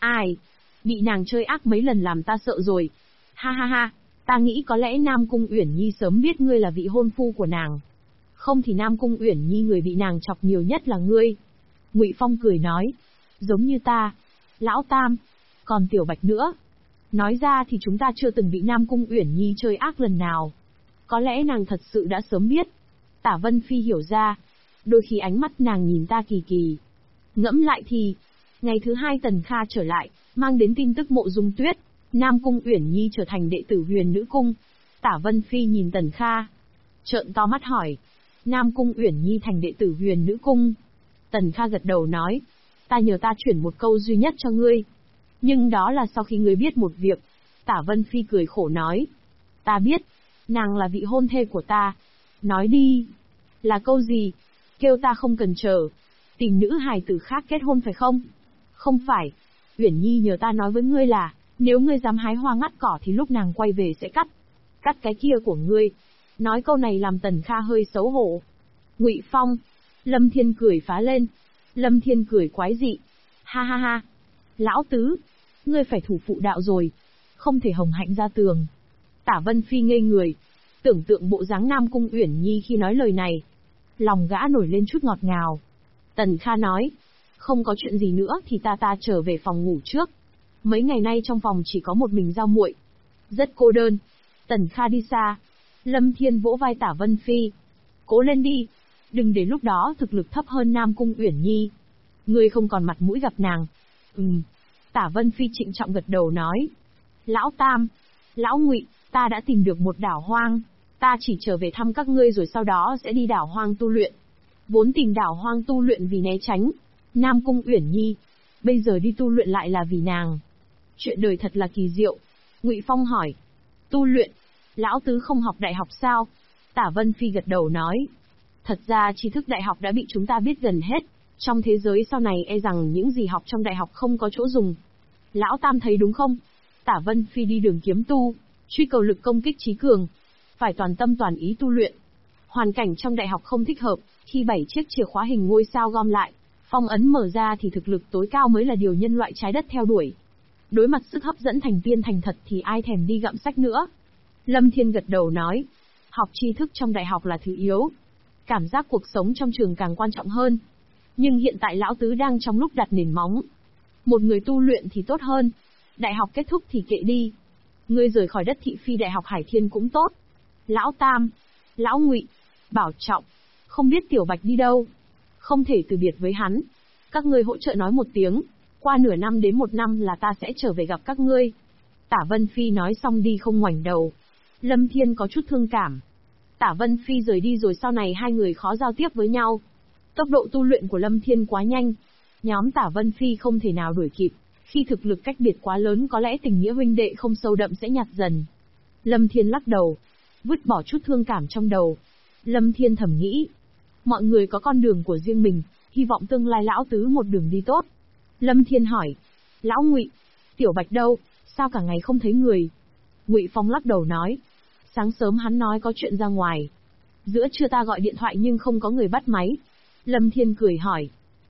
bị nàng chơi ác mấy lần làm ta sợ rồi. Ha ha ha, ta nghĩ có lẽ Nam Cung Uyển Nhi sớm biết ngươi là vị hôn phu của nàng. Không thì Nam Cung Uyển Nhi người bị nàng chọc nhiều nhất là ngươi. Ngụy Phong cười nói. Giống như ta. Lão Tam. Còn Tiểu Bạch nữa. Nói ra thì chúng ta chưa từng bị Nam Cung Uyển Nhi chơi ác lần nào. Có lẽ nàng thật sự đã sớm biết. Tả Vân Phi hiểu ra. Đôi khi ánh mắt nàng nhìn ta kỳ kỳ. Ngẫm lại thì, ngày thứ 2 Tần Kha trở lại, mang đến tin tức Mộ Dung Tuyết, Nam Cung Uyển Nhi trở thành đệ tử Huyền Nữ Cung. Tả Vân Phi nhìn Tần Kha, trợn to mắt hỏi. Nam Cung Uyển Nhi thành đệ tử Huyền Nữ Cung. Tần Kha gật đầu nói. Ta nhờ ta chuyển một câu duy nhất cho ngươi. Nhưng đó là sau khi ngươi biết một việc. Tả Vân Phi cười khổ nói. Ta biết, nàng là vị hôn thê của ta. Nói đi. Là câu gì? Kêu ta không cần chờ. Tìm nữ hài tử khác kết hôn phải không? Không phải. Uyển Nhi nhờ ta nói với ngươi là, nếu ngươi dám hái hoa ngắt cỏ thì lúc nàng quay về sẽ cắt cái kia của ngươi. Nói câu này làm Tần Kha hơi xấu hổ. Ngụy Phong. Lâm Thiên cười phá lên. Lâm Thiên cười quái dị. Ha ha ha, Lão tứ, ngươi phải thủ phụ đạo rồi, không thể hồng hạnh ra tường. Tả Vân Phi ngây người, tưởng tượng bộ dáng Nam Cung Uyển Nhi khi nói lời này. Lòng gã nổi lên chút ngọt ngào. Tần Kha nói, không có chuyện gì nữa thì ta trở về phòng ngủ trước. Mấy ngày nay trong phòng chỉ có một mình Giao muội, rất cô đơn. Tần Kha đi xa. Lâm Thiên vỗ vai Tả Vân Phi. Cố lên đi, đừng để lúc đó thực lực thấp hơn Nam Cung Uyển Nhi. Ngươi không còn mặt mũi gặp nàng. Tả Vân Phi trịnh trọng gật đầu nói. Lão Tam, Lão Ngụy, ta đã tìm được một đảo hoang. Ta chỉ trở về thăm các ngươi rồi sau đó sẽ đi đảo hoang tu luyện. Vốn tìm đảo hoang tu luyện vì né tránh Nam Cung Uyển Nhi, bây giờ đi tu luyện lại là vì nàng. Chuyện đời thật là kỳ diệu. Ngụy Phong hỏi. Tu luyện? Lão tứ không học đại học sao? Tả Vân Phi gật đầu nói. Thật ra tri thức đại học đã bị chúng ta biết gần hết. Trong thế giới sau này e rằng những gì học trong đại học không có chỗ dùng. Lão Tam thấy đúng không? Tả Vân Phi đi đường kiếm tu, truy cầu lực công kích trí cường. Phải toàn tâm toàn ý tu luyện. Hoàn cảnh trong đại học không thích hợp, khi 7 chiếc chìa khóa hình ngôi sao gom lại, phong ấn mở ra thì thực lực tối cao mới là điều nhân loại trái đất theo đuổi. Đối mặt sức hấp dẫn thành tiên thành thật thì ai thèm đi gặm sách nữa. Lâm Thiên gật đầu nói, học tri thức trong đại học là thứ yếu. Cảm giác cuộc sống trong trường càng quan trọng hơn. Nhưng hiện tại lão tứ đang trong lúc đặt nền móng. Một người tu luyện thì tốt hơn. Đại học kết thúc thì kệ đi. Ngươi rời khỏi đất thị phi đại học Hải Thiên cũng tốt. Lão Tam, Lão Ngụy, bảo trọng. Không biết Tiểu Bạch đi đâu? Không thể từ biệt với hắn. Các ngươi hỗ trợ nói một tiếng. Qua nửa năm đến 1 năm là ta sẽ trở về gặp các ngươi. Tả Vân Phi nói xong đi không ngoảnh đầu. Lâm Thiên có chút thương cảm. Tả Vân Phi rời đi rồi sau này hai người khó giao tiếp với nhau. Tốc độ tu luyện của Lâm Thiên quá nhanh. Nhóm Tả Vân Phi không thể nào đuổi kịp. Khi thực lực cách biệt quá lớn có lẽ tình nghĩa huynh đệ không sâu đậm sẽ nhạt dần. Lâm Thiên lắc đầu, vứt bỏ chút thương cảm trong đầu. Lâm Thiên thầm nghĩ, mọi người có con đường của riêng mình, hy vọng tương lai lão tứ một đường đi tốt. Lâm Thiên hỏi, Lão Ngụy, Tiểu Bạch đâu, sao cả ngày không thấy người? Ngụy Phong lắc đầu nói, sáng sớm hắn nói có chuyện ra ngoài. Giữa trưa ta gọi điện thoại nhưng không có người bắt máy. Lâm Thiên cười hỏi,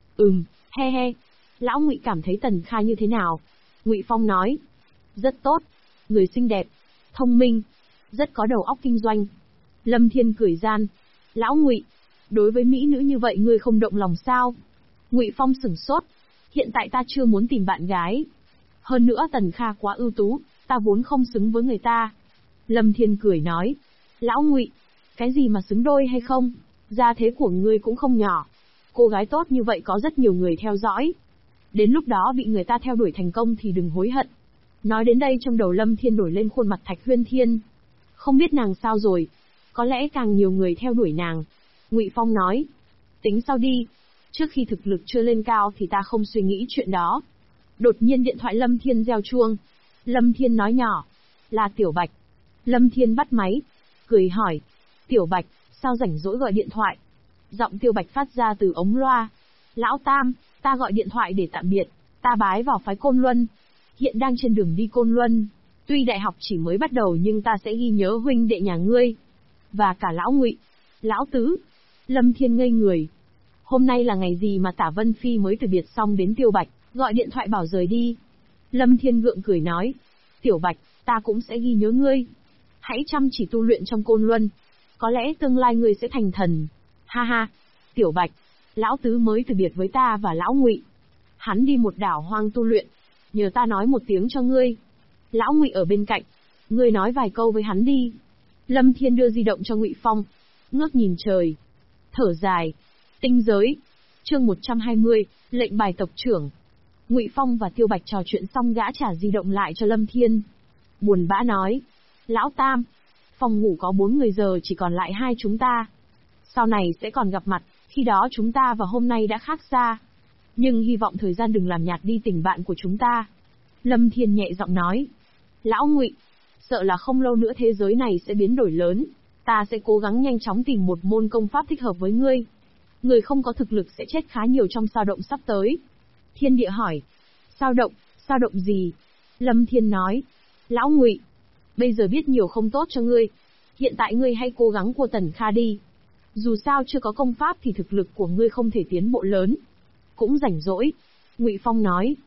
he he. Lão Ngụy cảm thấy Tần Kha như thế nào? Ngụy Phong nói, rất tốt, người xinh đẹp, thông minh, rất có đầu óc kinh doanh. Lâm Thiên cười gian, Lão Ngụy, đối với mỹ nữ như vậy ngươi không động lòng sao? Ngụy Phong sửng sốt, hiện tại ta chưa muốn tìm bạn gái. Hơn nữa Tần Kha quá ưu tú, ta vốn không xứng với người ta. Lâm Thiên cười nói, Lão Ngụy, cái gì mà xứng đôi hay không? Gia thế của ngươi cũng không nhỏ. Cô gái tốt như vậy có rất nhiều người theo dõi. Đến lúc đó bị người ta theo đuổi thành công thì đừng hối hận. Nói đến đây trong đầu Lâm Thiên đổi lên khuôn mặt Thạch Huyên Thiên. Không biết nàng sao rồi, có lẽ càng nhiều người theo đuổi nàng. Ngụy Phong nói, tính sau đi, trước khi thực lực chưa lên cao thì ta không suy nghĩ chuyện đó. Đột nhiên điện thoại Lâm Thiên reo chuông. Lâm Thiên nói nhỏ, là Tiểu Bạch. Lâm Thiên bắt máy, cười hỏi, Tiểu Bạch, sao rảnh rỗi gọi điện thoại? Giọng Tiểu Bạch phát ra từ ống loa. Lão Tam, ta gọi điện thoại để tạm biệt, ta bái vào phái Côn Luân. Hiện đang trên đường đi Côn Luân. Tuy đại học chỉ mới bắt đầu nhưng ta sẽ ghi nhớ huynh đệ nhà ngươi. Và cả Lão Ngụy, Lão Tứ. Lâm Thiên ngây người. Hôm nay là ngày gì mà Tả Vân Phi mới từ biệt xong đến Tiêu Bạch, gọi điện thoại bảo rời đi. Lâm Thiên gượng cười nói, Tiểu Bạch, ta cũng sẽ ghi nhớ ngươi. Hãy chăm chỉ tu luyện trong Côn Luân. Có lẽ tương lai ngươi sẽ thành thần. Ha ha, Tiểu Bạch, Lão Tứ mới từ biệt với ta và Lão Ngụy. Hắn đi một đảo hoang tu luyện, nhờ ta nói một tiếng cho ngươi. Lão Ngụy ở bên cạnh, ngươi nói vài câu với hắn đi. Lâm Thiên đưa di động cho Ngụy Phong, ngước nhìn trời, thở dài. Tinh giới, chương 120, lệnh bài tộc trưởng. Ngụy Phong và Tiêu Bạch trò chuyện xong gã trả di động lại cho Lâm Thiên. Buồn bã nói, Lão Tam, phòng ngủ có 4 người giờ chỉ còn lại 2 chúng ta. Sau này sẽ còn gặp mặt, khi đó chúng ta và hôm nay đã khác xa. Nhưng hy vọng thời gian đừng làm nhạt đi tình bạn của chúng ta. Lâm Thiên nhẹ giọng nói, Lão Ngụy, sợ là không lâu nữa thế giới này sẽ biến đổi lớn. Ta sẽ cố gắng nhanh chóng tìm một môn công pháp thích hợp với ngươi. Người không có thực lực sẽ chết khá nhiều trong sao động sắp tới. Thiên Địa hỏi, sao động gì? Lâm Thiên nói, Lão Ngụy, bây giờ biết nhiều không tốt cho ngươi. Hiện tại ngươi hãy cố gắng của Tần Kha đi. Dù sao chưa có công pháp thì thực lực của ngươi không thể tiến bộ lớn. Cũng rảnh rỗi. Ngụy Phong nói,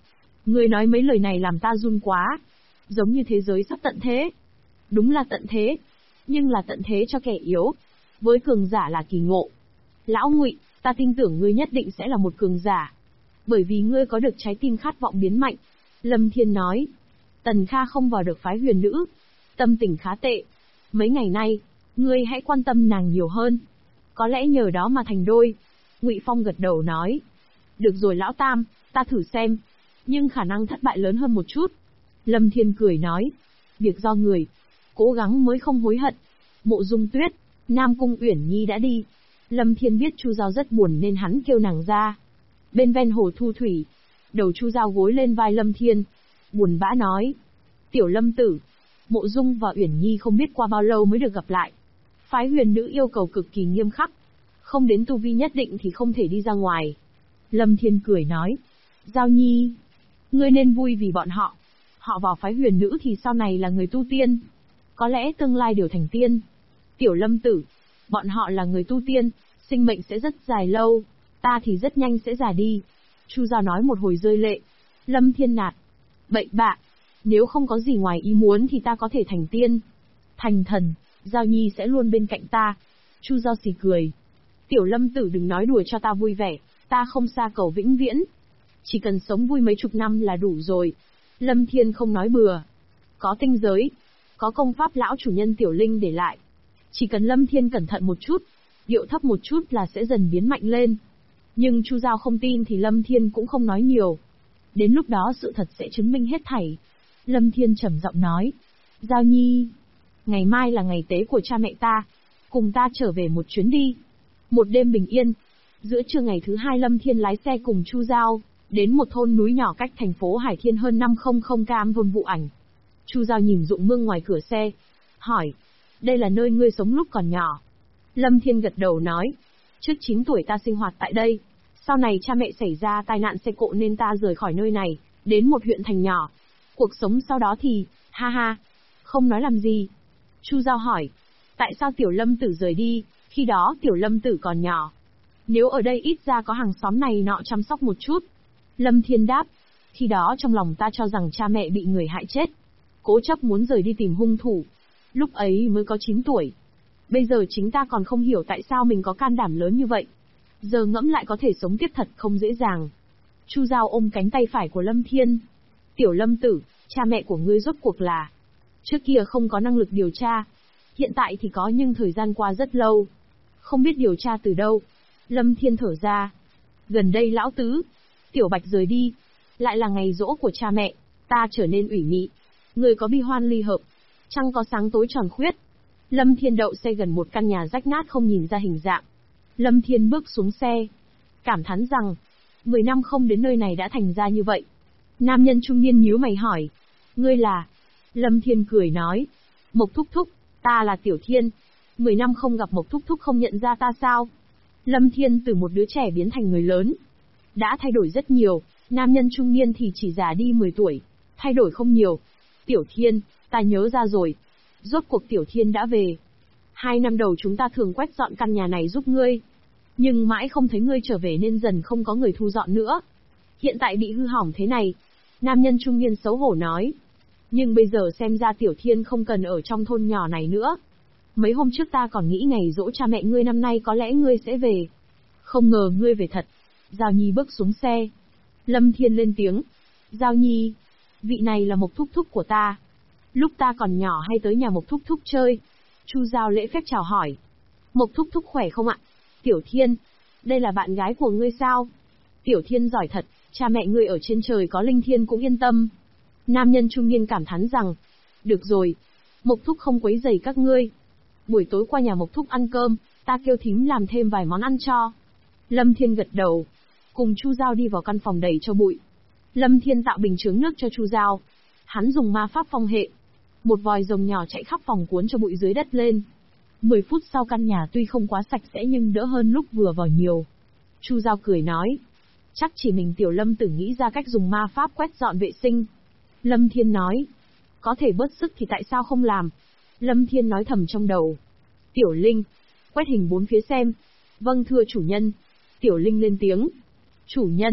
Ngươi nói mấy lời này làm ta run quá. Giống như thế giới sắp tận thế. Đúng là tận thế. Nhưng là tận thế cho kẻ yếu. Với cường giả là kỳ ngộ. Lão Ngụy, ta tin tưởng ngươi nhất định sẽ là một cường giả. Bởi vì ngươi có được trái tim khát vọng biến mạnh. Lâm Thiên nói. Tần Kha không vào được phái huyền nữ. Tâm tình khá tệ. Mấy ngày nay, ngươi hãy quan tâm nàng nhiều hơn. Có lẽ nhờ đó mà thành đôi. Ngụy Phong gật đầu nói. Được rồi lão Tam, ta thử xem. Nhưng khả năng thất bại lớn hơn một chút. Lâm Thiên cười nói. Việc do người. Cố gắng mới không hối hận. Mộ Dung Tuyết, Nam Cung Uyển Nhi đã đi. Lâm Thiên biết Chu Giao rất buồn nên hắn kêu nàng ra. Bên ven hồ Thu Thủy, đầu Chu Giao gối lên vai Lâm Thiên. Buồn bã nói. Tiểu Lâm tử, Mộ Dung và Uyển Nhi không biết qua bao lâu mới được gặp lại. Phái huyền nữ yêu cầu cực kỳ nghiêm khắc. Không đến tu vi nhất định thì không thể đi ra ngoài. Lâm Thiên cười nói. Giao Nhi, ngươi nên vui vì bọn họ. Họ vào phái huyền nữ thì sau này là người tu tiên. Có lẽ tương lai đều thành tiên. Tiểu Lâm tử, bọn họ là người tu tiên, sinh mệnh sẽ rất dài lâu. Ta thì rất nhanh sẽ già đi. Chu Giao nói một hồi rơi lệ. Lâm Thiên nạt. Bậy bạ. Nếu không có gì ngoài ý muốn thì ta có thể thành tiên. Thành thần, Giao Nhi sẽ luôn bên cạnh ta. Chu Giao xì cười. Tiểu Lâm tử đừng nói đùa cho ta vui vẻ. Ta không xa cầu vĩnh viễn. Chỉ cần sống vui mấy chục năm là đủ rồi. Lâm Thiên không nói bừa. Có tinh giới. Có công pháp lão chủ nhân Tiểu Linh để lại. Chỉ cần Lâm Thiên cẩn thận một chút, điệu thấp một chút là sẽ dần biến mạnh lên. Nhưng Chu Giao không tin thì Lâm Thiên cũng không nói nhiều. Đến lúc đó sự thật sẽ chứng minh hết thảy. Lâm Thiên trầm giọng nói. Giao Nhi, ngày mai là ngày tế của cha mẹ ta. Cùng ta trở về một chuyến đi. Một đêm bình yên. Giữa trưa ngày thứ hai Lâm Thiên lái xe cùng Chu Giao đến một thôn núi nhỏ cách thành phố Hải Thiên hơn 500 km Vân Vụ Ảnh. Chu Giao nhìn ruộng mương ngoài cửa xe. Hỏi. Đây là nơi ngươi sống lúc còn nhỏ. Lâm Thiên gật đầu nói. Trước 9 tuổi ta sinh hoạt tại đây. Sau này cha mẹ xảy ra tai nạn xe cộ nên ta rời khỏi nơi này, đến một huyện thành nhỏ. Cuộc sống sau đó thì, ha ha, không nói làm gì. Chu Giao hỏi. Tại sao Tiểu Lâm tử rời đi, khi đó Tiểu Lâm tử còn nhỏ? Nếu ở đây ít ra có hàng xóm này nọ chăm sóc một chút. Lâm Thiên đáp. Khi đó trong lòng ta cho rằng cha mẹ bị người hại chết. Cố chấp muốn rời đi tìm hung thủ. Lúc ấy mới có 9 tuổi. Bây giờ chính ta còn không hiểu tại sao mình có can đảm lớn như vậy. Giờ ngẫm lại có thể sống tiếp thật không dễ dàng. Chu Giao ôm cánh tay phải của Lâm Thiên. Tiểu Lâm tử, cha mẹ của ngươi rốt cuộc là... Trước kia không có năng lực điều tra. Hiện tại thì có nhưng thời gian qua rất lâu. Không biết điều tra từ đâu. Lâm Thiên thở ra. Gần đây lão tứ, Tiểu Bạch rời đi. Lại là ngày giỗ của cha mẹ. Ta trở nên ủy mị. Người có bi hoan ly hợp. Trăng có sáng tối tròn khuyết. Lâm Thiên đậu xe gần một căn nhà rách nát không nhìn ra hình dạng. Lâm Thiên bước xuống xe. Cảm thán rằng, 10 năm không đến nơi này đã thành ra như vậy. Nam nhân trung niên nhíu mày hỏi. Ngươi là? Lâm Thiên cười nói. Mộc Thúc Thúc, ta là Tiểu Thiên. 10 năm không gặp Mộc Thúc Thúc không nhận ra ta sao? Lâm Thiên từ một đứa trẻ biến thành người lớn. Đã thay đổi rất nhiều, nam nhân trung niên thì chỉ già đi 10 tuổi. Thay đổi không nhiều. Tiểu Thiên, ta nhớ ra rồi. Rốt cuộc Tiểu Thiên đã về. 2 năm đầu chúng ta thường quét dọn căn nhà này giúp ngươi. Nhưng mãi không thấy ngươi trở về nên dần không có người thu dọn nữa. Hiện tại bị hư hỏng thế này. Nam nhân trung niên xấu hổ nói. Nhưng bây giờ xem ra Tiểu Thiên không cần ở trong thôn nhỏ này nữa. Mấy hôm trước ta còn nghĩ ngày giỗ cha mẹ ngươi năm nay có lẽ ngươi sẽ về. Không ngờ ngươi về thật. Giao Nhi bước xuống xe. Lâm Thiên lên tiếng. Giao Nhi, vị này là Mộc Thúc Thúc của ta. Lúc ta còn nhỏ hay tới nhà Mộc Thúc Thúc chơi. Chu Giao lễ phép chào hỏi. Mộc Thúc Thúc khỏe không ạ? Tiểu Thiên, đây là bạn gái của ngươi sao? Tiểu Thiên giỏi thật, cha mẹ ngươi ở trên trời có linh thiêng cũng yên tâm. Nam nhân trung niên cảm thán rằng. Được rồi, Mộc Thúc không quấy rầy các ngươi. Buổi tối qua nhà Mộc Thúc ăn cơm, ta kêu thím làm thêm vài món ăn cho. Lâm Thiên gật đầu. Cùng Chu Giao đi vào căn phòng đầy cho bụi. Lâm Thiên tạo bình chướng nước cho Chu Giao. Hắn dùng ma pháp phong hệ. Một vòi rồng nhỏ chạy khắp phòng cuốn cho bụi dưới đất lên. 10 phút sau căn nhà tuy không quá sạch sẽ nhưng đỡ hơn lúc vừa vào nhiều. Chu Giao cười nói. Chắc chỉ mình Tiểu Lâm tử nghĩ ra cách dùng ma pháp quét dọn vệ sinh. Lâm Thiên nói. Có thể bớt sức thì tại sao không làm? Lâm Thiên nói thầm trong đầu. Tiểu Linh, quét hình 4 phía xem. Vâng thưa chủ nhân. Tiểu Linh lên tiếng. Chủ nhân,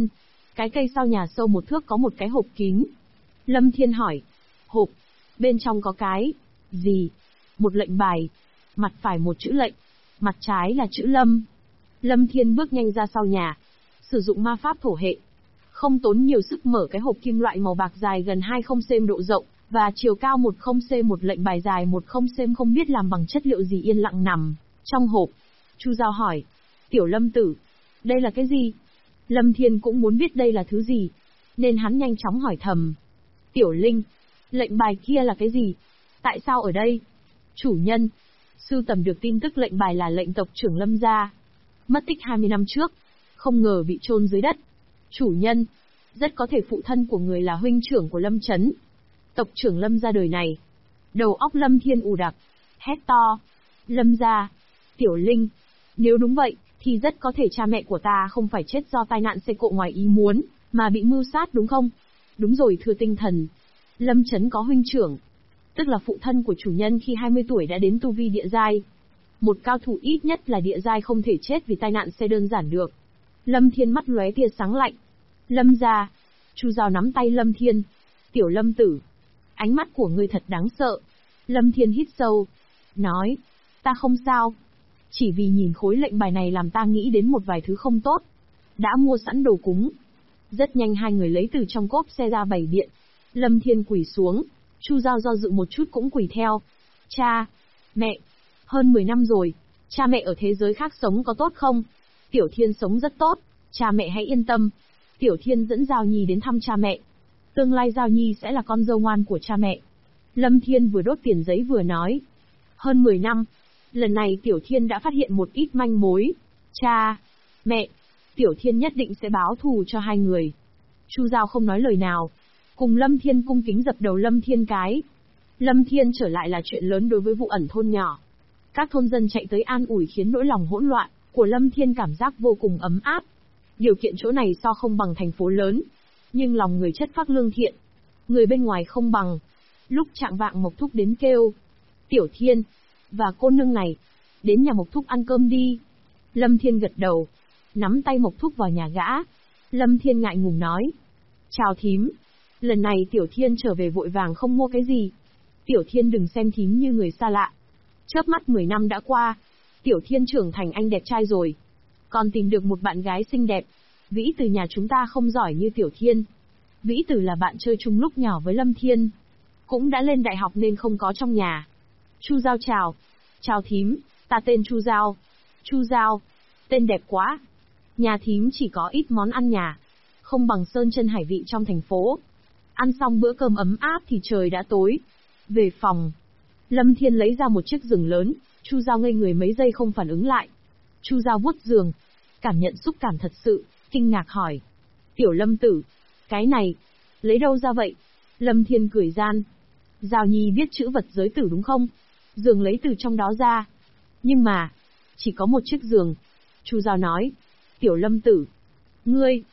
Cái cây sau nhà sâu 1 thước có một cái hộp kín. Lâm Thiên hỏi. Hộp? Bên trong có cái gì? Một lệnh bài. Mặt phải một chữ lệnh, mặt trái là chữ Lâm. Lâm Thiên bước nhanh ra sau nhà, sử dụng ma pháp thổ hệ. Không tốn nhiều sức mở cái hộp kim loại màu bạc dài gần 20 cm độ rộng, và chiều cao 10 cm, một lệnh bài dài 10 cm không biết làm bằng chất liệu gì yên lặng nằm trong hộp. Chu Giao hỏi. Tiểu Lâm tử, đây là cái gì? Lâm Thiên cũng muốn biết đây là thứ gì, nên hắn nhanh chóng hỏi thầm. Tiểu Linh, lệnh bài kia là cái gì? Tại sao ở đây? Chủ nhân, sưu tầm được tin tức lệnh bài là lệnh tộc trưởng Lâm gia. Mất tích 20 năm trước, không ngờ bị chôn dưới đất. Chủ nhân, rất có thể phụ thân của người là huynh trưởng của Lâm Chấn, tộc trưởng Lâm gia đời này. Đầu óc Lâm Thiên ù đặc, hét to. Lâm gia, Tiểu Linh, nếu đúng vậy, thì rất có thể cha mẹ của ta không phải chết do tai nạn xe cộ ngoài ý muốn, mà bị mưu sát đúng không? Đúng rồi thưa tinh thần. Lâm Chấn có huynh trưởng, tức là phụ thân của chủ nhân khi 20 tuổi đã đến tu vi địa giai. Một cao thủ ít nhất là địa giai không thể chết vì tai nạn xe đơn giản được. Lâm Thiên mắt lóe tia sáng lạnh. Lâm gia. Chu Giao nắm tay Lâm Thiên. Tiểu Lâm tử, ánh mắt của ngươi thật đáng sợ. Lâm Thiên hít sâu, nói, ta không sao. Chỉ vì nhìn khối lệnh bài này làm ta nghĩ đến một vài thứ không tốt. Đã mua sẵn đồ cúng. Rất nhanh hai người lấy từ trong cốp xe ra bày biện. Lâm Thiên quỳ xuống, Chu Giao do dự một chút cũng quỳ theo. Cha, mẹ, hơn 10 năm rồi, cha mẹ ở thế giới khác sống có tốt không? Tiểu Thiên sống rất tốt, cha mẹ hãy yên tâm. Tiểu Thiên dẫn Giao Nhi đến thăm cha mẹ. Tương lai Giao Nhi sẽ là con dâu ngoan của cha mẹ. Lâm Thiên vừa đốt tiền giấy vừa nói. Hơn 10 năm, lần này Tiểu Thiên đã phát hiện một ít manh mối. Cha, mẹ, Tiểu Thiên nhất định sẽ báo thù cho hai người. Chu Giao không nói lời nào, cùng Lâm Thiên cung kính dập đầu Lâm Thiên cái. Lâm Thiên trở lại là chuyện lớn đối với vụ ẩn thôn nhỏ. Các thôn dân chạy tới an ủi khiến nỗi lòng hỗn loạn của Lâm Thiên cảm giác vô cùng ấm áp. Điều kiện chỗ này so không bằng thành phố lớn, nhưng lòng người chất phác lương thiện. Người bên ngoài không bằng. Lúc chạng vạng Mộc Thúc đến kêu. Tiểu Thiên, và cô nương này, đến nhà Mộc Thúc ăn cơm đi. Lâm Thiên gật đầu, nắm tay Mộc Thúc vào nhà gã. Lâm Thiên ngại ngùng nói. Chào thím. Lần này Tiểu Thiên trở về vội vàng không mua cái gì. Tiểu Thiên đừng xem thím như người xa lạ. Chớp mắt 10 năm đã qua, Tiểu Thiên trưởng thành anh đẹp trai rồi. Còn tìm được một bạn gái xinh đẹp. Vĩ Từ nhà chúng ta không giỏi như Tiểu Thiên. Vĩ Từ là bạn chơi chung lúc nhỏ với Lâm Thiên. Cũng đã lên đại học nên không có trong nhà. Chu Giao chào. Chào thím, ta tên Chu Giao. Chu Giao, tên đẹp quá. Nhà thím chỉ có ít món ăn nhà, không bằng sơn chân hải vị trong thành phố. Ăn xong bữa cơm ấm áp thì trời đã tối. Về phòng, Lâm Thiên lấy ra một chiếc giường lớn. Chu Giao ngây người mấy giây không phản ứng lại. Chu Giao vuốt giường, cảm nhận xúc cảm thật sự, kinh ngạc hỏi. Tiểu Lâm tử, cái này, lấy đâu ra vậy? Lâm Thiên cười gian. Giao Nhi biết chữ vật giới tử đúng không? Giường lấy từ trong đó ra. Nhưng mà, chỉ có một chiếc giường. Chu Giao nói. Tiểu Lâm tử, ngươi,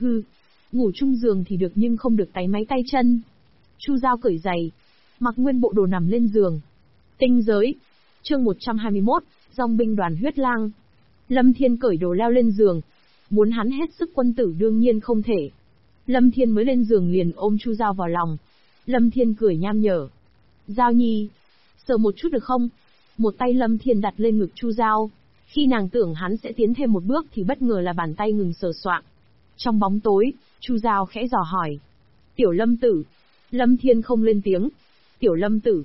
ngủ chung giường thì được nhưng không được táy máy tay chân. Chu Giao cởi giày, mặc nguyên bộ đồ nằm lên giường. Tinh giới, chương 121, dòng binh đoàn huyết lang. Lâm Thiên cởi đồ leo lên giường, muốn hắn hết sức quân tử đương nhiên không thể. Lâm Thiên mới lên giường liền ôm Chu Giao vào lòng. Lâm Thiên cười nham nhở. Giao Nhi, sờ một chút được không? Một tay Lâm Thiên đặt lên ngực Chu Giao. Khi nàng tưởng hắn sẽ tiến thêm một bước thì bất ngờ là bàn tay ngừng sờ soạng. Trong bóng tối, Chu Giao khẽ dò hỏi. Tiểu Lâm tử. Lâm Thiên không lên tiếng. Tiểu Lâm tử,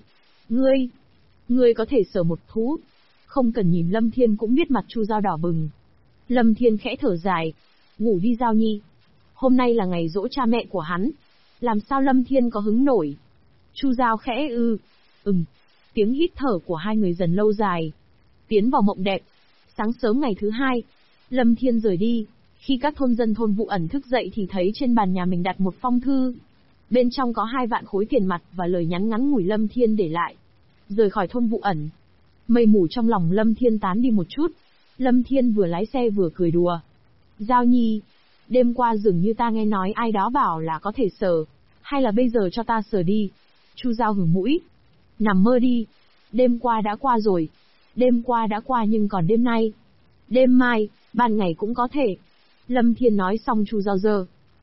ngươi có thể sờ một thú. Không cần nhìn Lâm Thiên cũng biết mặt Chu Giao đỏ bừng. Lâm Thiên khẽ thở dài. Ngủ đi Giao Nhi. Hôm nay là ngày giỗ cha mẹ của hắn. Làm sao Lâm Thiên có hứng nổi? Chu Giao khẽ Tiếng hít thở của hai người dần lâu dài. Tiến vào mộng đẹp. Sáng sớm ngày thứ hai, Lâm Thiên rời đi. Khi các thôn dân thôn Vụ Ẩn thức dậy thì thấy trên bàn nhà mình đặt một phong thư. Bên trong có 2 vạn khối tiền mặt và lời nhắn ngắn ngủi Lâm Thiên để lại. Rời khỏi thôn Vụ Ẩn. Mây mù trong lòng Lâm Thiên tán đi một chút. Lâm Thiên vừa lái xe vừa cười đùa. Giao Nhi, đêm qua dường như ta nghe nói ai đó bảo là có thể sờ. Hay là bây giờ cho ta sờ đi? Chu Giao hừ mũi. Nằm mơ đi. Đêm qua đã qua rồi. Đêm qua đã qua nhưng còn đêm nay. Đêm mai, ban ngày cũng có thể. Lâm Thiên nói xong Chu Giao giơ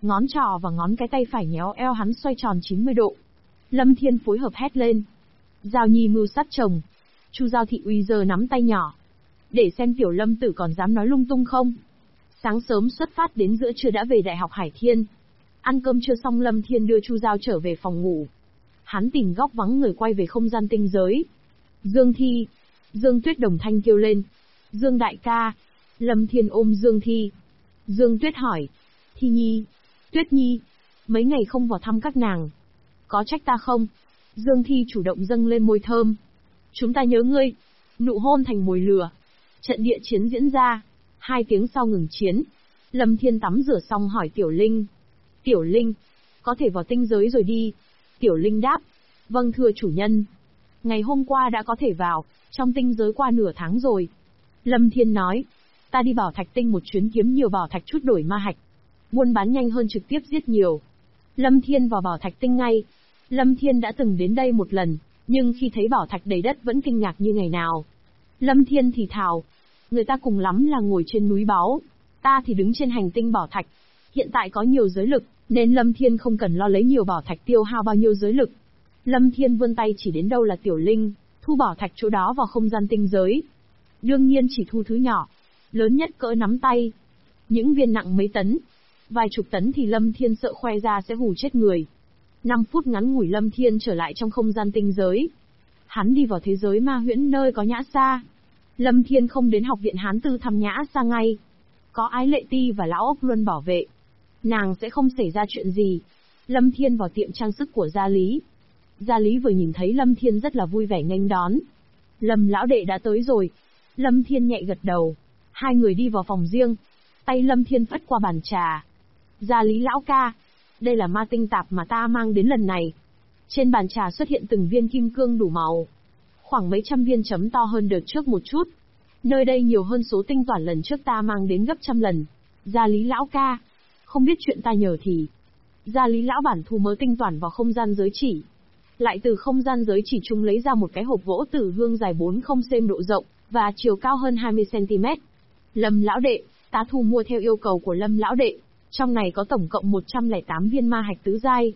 Ngón trỏ và ngón cái tay phải nhéo eo hắn xoay tròn 90 độ. Lâm Thiên phối hợp hét lên. Giao nhi mưu sát chồng. Chu Giao Thị Uy giơ nắm tay nhỏ. Để xem tiểu Lâm tử còn dám nói lung tung không. Sáng sớm xuất phát đến giữa trưa đã về Đại học Hải Thiên. Ăn cơm trưa xong Lâm Thiên đưa Chu Giao trở về phòng ngủ. Hắn tìm góc vắng người quay về không gian tinh giới. Dương Thi. Dương Tuyết đồng thanh kêu lên. Dương đại ca. Lâm Thiên ôm Dương Thi. Dương Tuyết hỏi. Thi nhi. Tuyết nhi. Mấy ngày không vào thăm các nàng. Có trách ta không? Dương Thi chủ động dâng lên môi thơm. Chúng ta nhớ ngươi. Nụ hôn thành mồi lửa. Trận địa chiến diễn ra. 2 tiếng sau ngừng chiến. Lâm Thiên tắm rửa xong hỏi Tiểu Linh. Tiểu Linh. Có thể vào tinh giới rồi đi. Tiểu Linh đáp. Vâng thưa chủ nhân. Ngày hôm qua đã có thể vào. Trong tinh giới qua nửa tháng rồi. Lâm Thiên nói. Ta đi Bảo Thạch Tinh một chuyến kiếm nhiều bảo thạch chút đổi ma hạch. Buôn bán nhanh hơn trực tiếp giết nhiều. Lâm Thiên vào Bảo Thạch Tinh ngay. Lâm Thiên đã từng đến đây một lần, nhưng khi thấy bảo thạch đầy đất vẫn kinh ngạc như ngày nào. Lâm Thiên thì thào. Người ta cùng lắm là ngồi trên núi báu. Ta thì đứng trên hành tinh bảo thạch. Hiện tại có nhiều giới lực, nên Lâm Thiên không cần lo lấy nhiều bảo thạch tiêu hao bao nhiêu giới lực. Lâm Thiên vươn tay chỉ đến đâu là Tiểu Linh, thu bảo thạch chỗ đó vào không gian tinh giới. Đương nhiên chỉ thu thứ nhỏ, lớn nhất cỡ nắm tay. Những viên nặng mấy tấn, vài chục tấn thì Lâm Thiên sợ khoe ra sẽ hù chết người. 5 phút ngắn ngủi Lâm Thiên trở lại trong không gian tinh giới. Hắn đi vào thế giới ma huyễn nơi có Nhã Sa. Lâm Thiên không đến học viện Hán Tư thăm Nhã Sa ngay. Có Ái Lệ Ti và Lão Ốc Luân bảo vệ. Nàng sẽ không xảy ra chuyện gì. Lâm Thiên vào tiệm trang sức của Gia Lý. Gia Lý vừa nhìn thấy Lâm Thiên rất là vui vẻ nghênh đón. Lâm lão đệ đã tới rồi. Lâm Thiên nhẹ gật đầu. 2 người đi vào phòng riêng. Tay Lâm Thiên phất qua bàn trà. Gia Lý lão ca. Đây là ma tinh tạp mà ta mang đến lần này. Trên bàn trà xuất hiện từng viên kim cương đủ màu. Khoảng mấy trăm viên chấm to hơn đợt trước một chút. Nơi đây nhiều hơn số tinh toản lần trước ta mang đến gấp trăm lần. Gia Lý lão ca. Không biết chuyện ta nhờ thì. Gia Lý lão bản thu mớ tinh toản vào không gian giới chỉ. Lại từ không gian giới chỉ chung lấy ra một cái hộp gỗ tử hương dài 40 cm độ rộng, và chiều cao hơn 20 cm. Lâm lão đệ, ta thu mua theo yêu cầu của Lâm lão đệ. Trong này có tổng cộng 108 viên ma hạch tứ giai,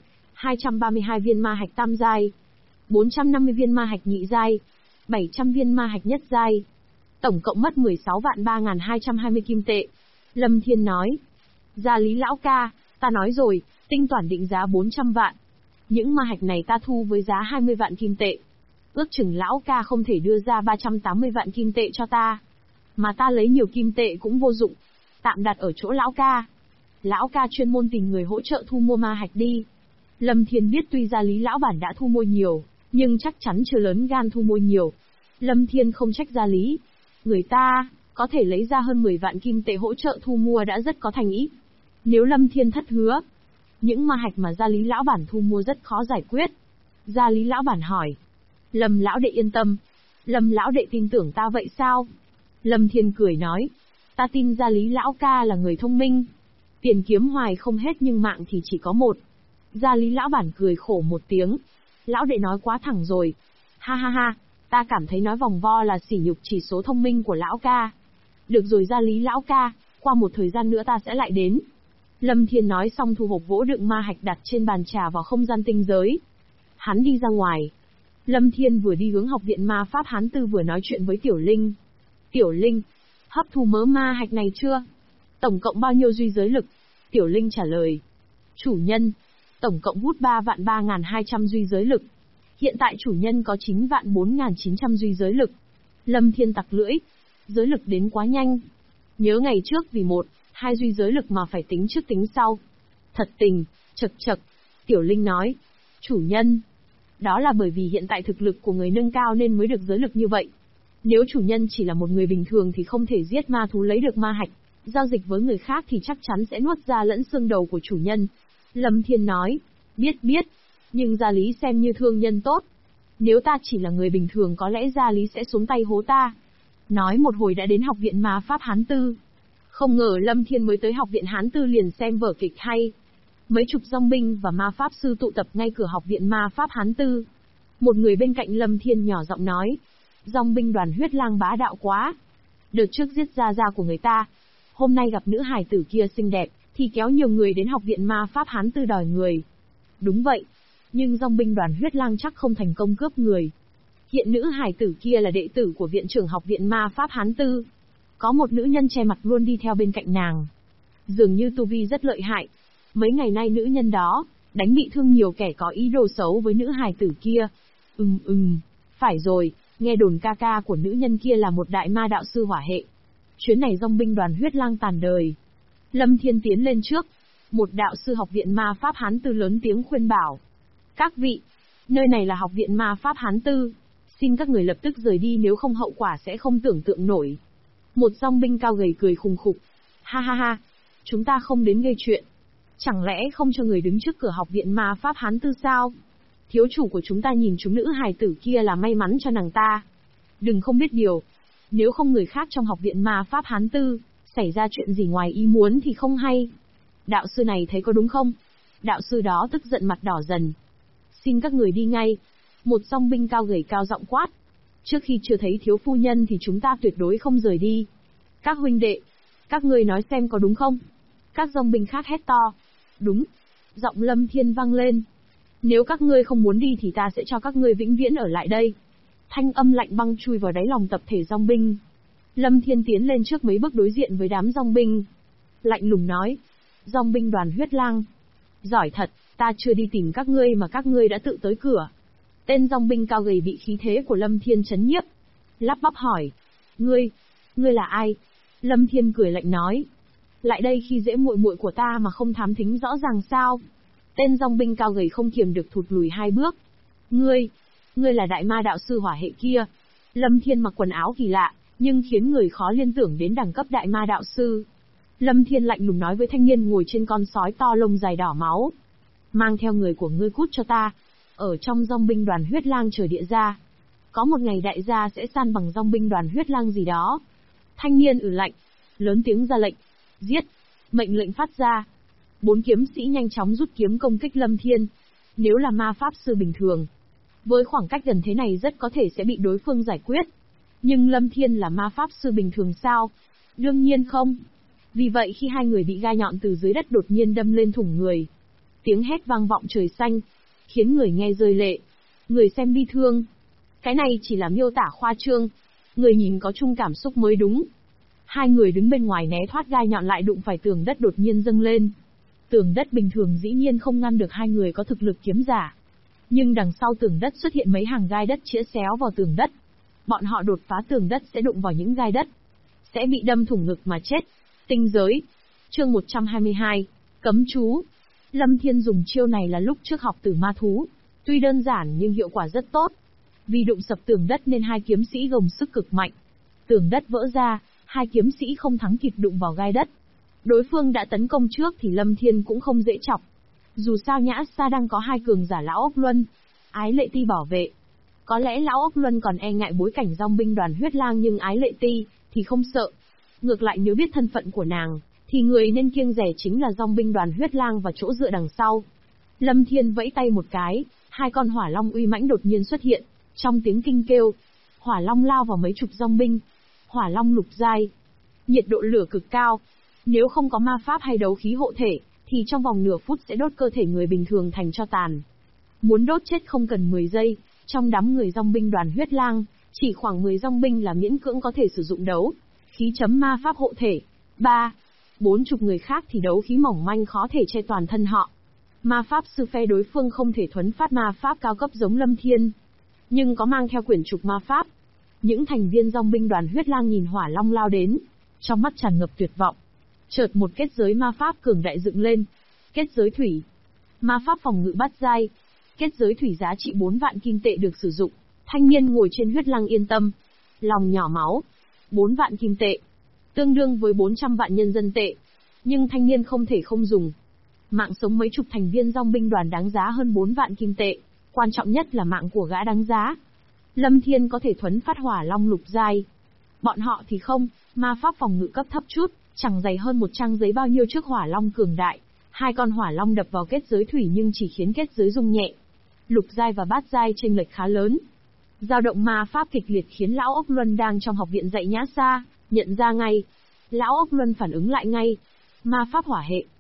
232 viên ma hạch tam giai, 450 viên ma hạch nhị giai, 700 viên ma hạch nhất giai. Tổng cộng mất 16 vạn 3.220 kim tệ. Lâm Thiên nói. Gia Lý lão ca, ta nói rồi, tinh toản định giá 400 vạn. Những ma hạch này ta thu với giá 20 vạn kim tệ. Ước chừng lão ca không thể đưa ra 380 vạn kim tệ cho ta. Mà ta lấy nhiều kim tệ cũng vô dụng. Tạm đặt ở chỗ lão ca. Lão ca chuyên môn tìm người hỗ trợ thu mua ma hạch đi. Lâm Thiên biết tuy Gia Lý lão bản đã thu mua nhiều, nhưng chắc chắn chưa lớn gan thu mua nhiều. Lâm Thiên không trách Gia Lý. Người ta có thể lấy ra hơn 10 vạn kim tệ hỗ trợ thu mua đã rất có thành ý. Nếu Lâm Thiên thất hứa, những ma hạch mà Gia Lý lão bản thu mua rất khó giải quyết. Gia Lý lão bản hỏi. Lâm lão đệ yên tâm. Lâm lão đệ tin tưởng ta vậy sao? Lâm Thiên cười nói. Ta tin Gia Lý lão ca là người thông minh. Tiền kiếm hoài không hết nhưng mạng thì chỉ có một. Gia Lý lão bản cười khổ một tiếng. Lão đệ nói quá thẳng rồi. Ha ha ha, ta cảm thấy nói vòng vo là sỉ nhục chỉ số thông minh của lão ca. Được rồi Gia Lý lão ca, qua một thời gian nữa ta sẽ lại đến. Lâm Thiên nói xong thu hộp gỗ đựng ma hạch đặt trên bàn trà vào không gian tinh giới. Hắn đi ra ngoài. Lâm Thiên vừa đi hướng học viện ma pháp Hán Tư vừa nói chuyện với Tiểu Linh. Tiểu Linh, hấp thu mớ ma hạch này chưa? Tổng cộng bao nhiêu duy giới lực? Tiểu Linh trả lời. Chủ nhân, tổng cộng hút 3 vạn 3.200 duy giới lực. Hiện tại chủ nhân có 9 vạn 4.900 duy giới lực. Lâm Thiên tặc lưỡi. Giới lực đến quá nhanh. Nhớ ngày trước vì 1-2 duy giới lực mà phải tính trước tính sau. Thật tình, chật chật. Tiểu Linh nói. Chủ nhân. Đó là bởi vì hiện tại thực lực của người nâng cao nên mới được giới lực như vậy. Nếu chủ nhân chỉ là một người bình thường thì không thể giết ma thú lấy được ma hạch. Giao dịch với người khác thì chắc chắn sẽ nuốt ra lẫn xương đầu của chủ nhân. Lâm Thiên nói. Biết. Nhưng Gia Lý xem như thương nhân tốt. Nếu ta chỉ là người bình thường có lẽ Gia Lý sẽ xuống tay hố ta. Nói một hồi đã đến học viện ma pháp Hán Tư. Không ngờ Lâm Thiên mới tới học viện Hán Tư liền xem vở kịch hay. Mấy chục dòng binh và ma pháp sư tụ tập ngay cửa học viện ma pháp Hán Tư. Một người bên cạnh Lâm Thiên nhỏ giọng nói. Dòng binh đoàn huyết lang bá đạo quá. Đợt trước giết gia gia của người ta. Hôm nay gặp nữ hài tử kia xinh đẹp, thì kéo nhiều người đến học viện ma pháp Hán Tư đòi người. Đúng vậy, nhưng dòng binh đoàn huyết lang chắc không thành công cướp người. Hiện nữ hài tử kia là đệ tử của viện trưởng học viện ma pháp Hán Tư. Có một nữ nhân che mặt luôn đi theo bên cạnh nàng. Dường như tu vi rất lợi hại. Mấy ngày nay nữ nhân đó đánh bị thương nhiều kẻ có ý đồ xấu với nữ hài tử kia. Phải rồi, nghe đồn ca ca của nữ nhân kia là một đại ma đạo sư hỏa hệ. Chuyến này dòng binh đoàn huyết lang tàn đời. Lâm Thiên tiến lên trước. Một đạo sư học viện ma pháp Hán Tư lớn tiếng khuyên bảo. Các vị, nơi này là học viện ma pháp Hán Tư. Xin các người lập tức rời đi, nếu không hậu quả sẽ không tưởng tượng nổi. Một dòng binh cao gầy cười khùng khục. Ha ha ha, chúng ta không đến gây chuyện. Chẳng lẽ không cho người đứng trước cửa học viện ma pháp Hán Tư sao? Thiếu chủ của chúng ta nhìn chúng nữ hài tử kia là may mắn cho nàng ta. Đừng không biết điều. Nếu không người khác trong học viện ma pháp Hán Tư xảy ra chuyện gì ngoài ý muốn thì không hay. Đạo sư này thấy có đúng không? Đạo sư đó tức giận mặt đỏ dần. Xin các người đi ngay. Một dòng binh cao gầy cao giọng quát. Trước khi chưa thấy thiếu phu nhân thì chúng ta tuyệt đối không rời đi. Các huynh đệ, các ngươi nói xem có đúng không? Các dòng binh khác hét to. Đúng. Giọng Lâm Thiên vang lên. Nếu các ngươi không muốn đi thì ta sẽ cho các ngươi vĩnh viễn ở lại đây. Thanh âm lạnh băng chui vào đáy lòng tập thể dòng binh. Lâm Thiên tiến lên trước mấy bước đối diện với đám dòng binh. Lạnh lùng nói. Dòng binh đoàn huyết lang. Giỏi thật, ta chưa đi tìm các ngươi mà các ngươi đã tự tới cửa. Tên dòng binh cao gầy bị khí thế của Lâm Thiên chấn nhiếp. Lắp bắp hỏi. Ngươi là ai? Lâm Thiên cười lạnh nói. Lại đây khi dễ muội muội của ta mà không thám thính rõ ràng sao? Tên dòng binh cao gầy không kiềm được thụt lùi 2 bước. Ngươi là đại ma đạo sư hỏa hệ kia. Lâm Thiên mặc quần áo kỳ lạ, nhưng khiến người khó liên tưởng đến đẳng cấp đại ma đạo sư. Lâm Thiên lạnh lùng nói với thanh niên ngồi trên con sói to lông dài đỏ máu. Mang theo người của ngươi cút cho ta. Ở trong dòng binh đoàn huyết lang trời địa ra. Có một ngày đại gia sẽ san bằng dòng binh đoàn huyết lang gì đó. Thanh niên lạnh, lớn tiếng ra lệnh. Giết. Mệnh lệnh phát ra. 4 kiếm sĩ nhanh chóng rút kiếm công kích Lâm Thiên. Nếu là ma pháp sư bình thường, với khoảng cách gần thế này rất có thể sẽ bị đối phương giải quyết. Nhưng Lâm Thiên là ma pháp sư bình thường sao? Đương nhiên không. Vì vậy khi hai người bị gai nhọn từ dưới đất đột nhiên đâm lên thủng người, tiếng hét vang vọng trời xanh, khiến người nghe rơi lệ, người xem bi thương. Cái này chỉ là miêu tả khoa trương, người nhìn có chung cảm xúc mới đúng. Hai người đứng bên ngoài né thoát gai nhọn lại đụng phải tường đất đột nhiên dâng lên. Tường đất bình thường dĩ nhiên không ngăn được hai người có thực lực kiếm giả. Nhưng đằng sau tường đất xuất hiện mấy hàng gai đất chĩa xéo vào tường đất. Bọn họ đột phá tường đất sẽ đụng vào những gai đất, sẽ bị đâm thủng ngực mà chết. Tinh giới. Chương 122. Cấm chú. Lâm Thiên dùng chiêu này là lúc trước học Tử Ma Thú. Tuy đơn giản nhưng hiệu quả rất tốt. Vì đụng sập tường đất nên hai kiếm sĩ gồng sức cực mạnh. Tường đất vỡ ra, hai kiếm sĩ không thắng kịp đụng vào gai đất. Đối phương đã tấn công trước thì Lâm Thiên cũng không dễ chọc. Dù sao Nhã Sa đang có 2 cường giả Lão Ốc Luân, Ái Lệ Ti bảo vệ. Có lẽ Lão Ốc Luân còn e ngại bối cảnh dòng binh đoàn huyết lang, nhưng Ái Lệ Ti thì không sợ. Ngược lại nếu biết thân phận của nàng, thì người nên kiêng dè chính là dòng binh đoàn huyết lang và chỗ dựa đằng sau. Lâm Thiên vẫy tay một cái, 2 con hỏa long uy mãnh đột nhiên xuất hiện. Trong tiếng kinh kêu, hỏa long lao vào mấy chục dòng binh. Hỏa long lục giai, nhiệt độ lửa cực cao. Nếu không có ma pháp hay đấu khí hộ thể, thì trong vòng nửa phút sẽ đốt cơ thể người bình thường thành tro tàn. Muốn đốt chết không cần 10 giây, trong đám người dòng binh đoàn huyết lang, chỉ khoảng 10 dòng binh là miễn cưỡng có thể sử dụng đấu khí chấm ma pháp hộ thể. 40 người khác thì đấu khí mỏng manh khó thể che toàn thân họ. Ma pháp sư phe đối phương không thể thuấn phát ma pháp cao cấp giống Lâm Thiên, nhưng có mang theo quyển trục ma pháp. Những thành viên dòng binh đoàn huyết lang nhìn hỏa long lao đến, trong mắt tràn ngập tuyệt vọng. Chợt một kết giới ma pháp cường đại dựng lên. Kết giới thủy. Ma pháp phòng ngự bát giai. Kết giới thủy giá trị 4 vạn kim tệ được sử dụng. Thanh niên ngồi trên huyết lang yên tâm. Lòng nhỏ máu. 4 vạn kim tệ. Tương đương với 400 vạn nhân dân tệ. Nhưng thanh niên không thể không dùng. Mạng sống mấy chục thành viên dòng binh đoàn đáng giá hơn 4 vạn kim tệ. Quan trọng nhất là mạng của gã đáng giá. Lâm Thiên có thể thuấn phát hỏa long lục giai. Bọn họ thì không, ma pháp phòng ngự cấp thấp chút, chẳng dày hơn một trang giấy bao nhiêu trước hỏa long cường đại. 2 con hỏa long đập vào kết giới thủy nhưng chỉ khiến kết giới rung nhẹ. Lục giai và bát giai chênh lệch khá lớn. Dao động ma pháp kịch liệt khiến Lão Ốc Luân đang trong học viện dạy Nhã Sa nhận ra ngay. Lão Ốc Luân phản ứng lại ngay. Ma pháp hỏa hệ.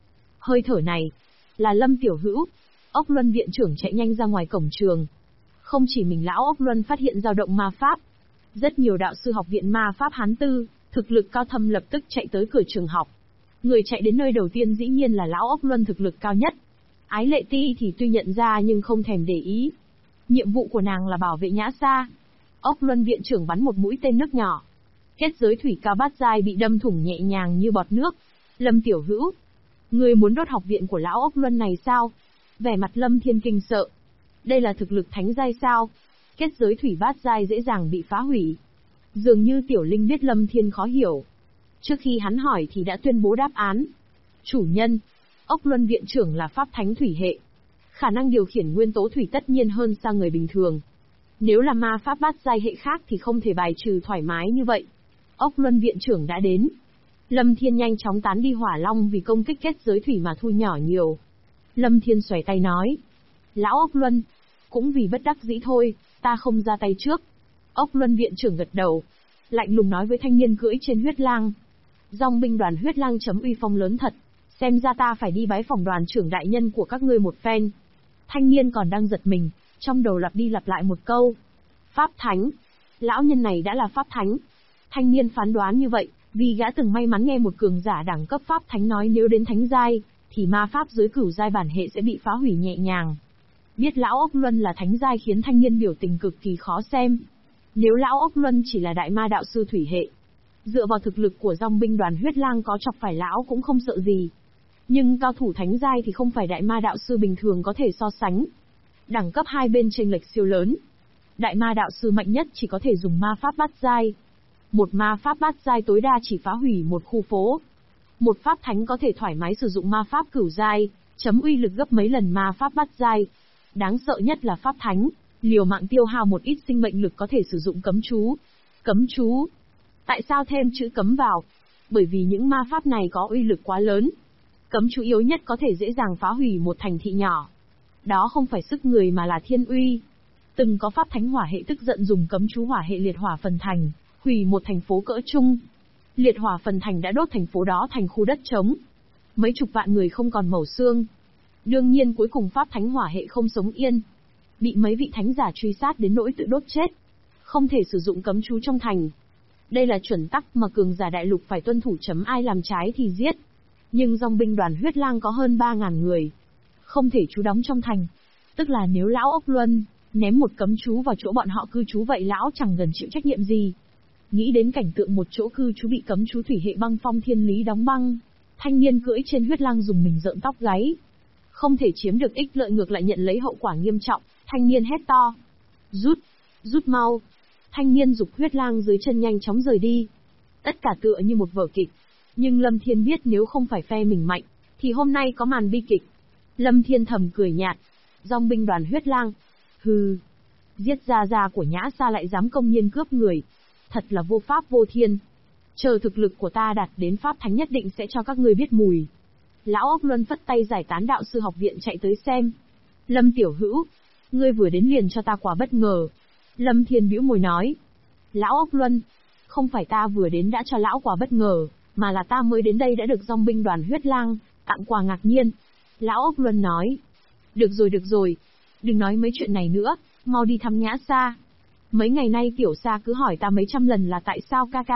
Hơi thở này, là Lâm Tiểu Hữu. Ốc Luân viện trưởng chạy nhanh ra ngoài cổng trường. Không chỉ mình lão Ốc Luân phát hiện dao động ma pháp. Rất nhiều đạo sư học viện ma pháp Hán Tư, thực lực cao thâm lập tức chạy tới cửa trường học. Người chạy đến nơi đầu tiên dĩ nhiên là lão Ốc Luân thực lực cao nhất. Ái Lệ Ti thì tuy nhận ra nhưng không thèm để ý. Nhiệm vụ của nàng là bảo vệ Nhã Sa. Ốc Luân viện trưởng bắn một mũi tên nước nhỏ. Kết giới thủy cao bát giai bị đâm thủng nhẹ nhàng như bọt nước. Lâm Tiểu Hữu, ngươi muốn đốt học viện của lão Ốc Luân này sao? Vẻ mặt Lâm Thiên kinh sợ. Đây là thực lực thánh giai sao? Kết giới thủy bát giai dễ dàng bị phá hủy. Dường như Tiểu Linh biết Lâm Thiên khó hiểu. Trước khi hắn hỏi thì đã tuyên bố đáp án. Chủ nhân, Ốc Luân viện trưởng là pháp thánh thủy hệ. Khả năng điều khiển nguyên tố thủy tất nhiên hơn xa người bình thường. Nếu là ma pháp bát giai hệ khác thì không thể bài trừ thoải mái như vậy. Ốc Luân viện trưởng đã đến. Lâm Thiên nhanh chóng tán đi hỏa long vì công kích kết giới thủy mà thu nhỏ nhiều. Lâm Thiên xoay tay nói. Lão Ốc Luân, cũng vì bất đắc dĩ thôi, ta không ra tay trước. Ốc Luân viện trưởng gật đầu. Lạnh lùng nói với thanh niên cưỡi trên huyết lang. Dòng binh đoàn huyết lang chấm uy phong lớn thật. Xem ra ta phải đi bái phỏng đoàn trưởng đại nhân của các ngươi một phen. Thanh niên còn đang giật mình, trong đầu lặp đi lặp lại một câu. Pháp thánh. Lão nhân này đã là pháp thánh. Thanh niên phán đoán như vậy, vì gã từng may mắn nghe một cường giả đẳng cấp pháp thánh nói nếu đến thánh giai, thì ma pháp dưới cửu giai bản hệ sẽ bị phá hủy nhẹ nhàng. Biết lão Ốc Luân là thánh giai khiến thanh niên biểu tình cực kỳ khó xem. Nếu lão Ốc Luân chỉ là đại ma đạo sư thủy hệ, dựa vào thực lực của dòng binh đoàn huyết lang có chọc phải lão cũng không sợ gì. Nhưng cao thủ thánh giai thì không phải đại ma đạo sư bình thường có thể so sánh. Đẳng cấp hai bên chênh lệch siêu lớn. Đại ma đạo sư mạnh nhất chỉ có thể dùng ma pháp bát giai. Một ma pháp bát giai tối đa chỉ phá hủy một khu phố. Một pháp thánh có thể thoải mái sử dụng ma pháp cửu giai, chấm uy lực gấp mấy lần ma pháp bát giai. Đáng sợ nhất là pháp thánh, liều mạng tiêu hao một ít sinh mệnh lực có thể sử dụng cấm chú. Cấm chú. Tại sao thêm chữ cấm vào? Bởi vì những ma pháp này có uy lực quá lớn. Cấm chú yếu nhất có thể dễ dàng phá hủy một thành thị nhỏ. Đó không phải sức người mà là thiên uy. Từng có pháp thánh hỏa hệ tức giận dùng cấm chú hỏa hệ liệt hỏa phần thành, hủy một thành phố cỡ trung. Liệt hỏa phần thành đã đốt thành phố đó thành khu đất trống. Mấy chục vạn người không còn mẩu xương. Đương nhiên cuối cùng pháp thánh hỏa hệ không sống yên. Bị mấy vị thánh giả truy sát đến nỗi tự đốt chết. Không thể sử dụng cấm chú trong thành. Đây là chuẩn tắc mà cường giả đại lục phải tuân thủ, chấm ai làm trái thì giết. Nhưng dòng binh đoàn huyết lang có hơn 3.000 người. Không thể trú đóng trong thành. Tức là nếu lão Ốc Luân ném một cấm chú vào chỗ bọn họ cư trú vậy lão chẳng gần chịu trách nhiệm gì. Nghĩ đến cảnh tượng một chỗ cư trú bị cấm chú thủy hệ băng phong thiên lý đóng băng. Thanh niên cưỡi trên huyết lang dùng mình rợn tóc gáy. Không thể chiếm được ích lợi ngược lại nhận lấy hậu quả nghiêm trọng, thanh niên hét to. Rút mau. Thanh niên giục huyết lang dưới chân nhanh chóng rời đi. Tất cả tựa như một vở kịch. Nhưng Lâm Thiên biết nếu không phải phe mình mạnh, thì hôm nay có màn bi kịch. Lâm Thiên thầm cười nhạt. Dòng binh đoàn huyết lang. Hừ. Giết gia của Nhã Sa lại dám công nhiên cướp người. Thật là vô pháp vô thiên. Chờ thực lực của ta đạt đến pháp thánh nhất định sẽ cho các ngươi biết mùi. Lão Ốc Luân phất tay giải tán đạo sư học viện chạy tới xem. Lâm Tiểu Hữu, ngươi vừa đến liền cho ta quả bất ngờ. Lâm Thiên bĩu môi nói. Lão Ốc Luân, không phải ta vừa đến đã cho lão quả bất ngờ, mà là ta mới đến đây đã được dòng binh đoàn huyết lang tặng quà ngạc nhiên. Lão Ốc Luân nói. Được rồi, đừng nói mấy chuyện này nữa, mau đi thăm Nhã Sa. Mấy ngày nay Tiểu Sa cứ hỏi ta mấy trăm lần là tại sao ca ca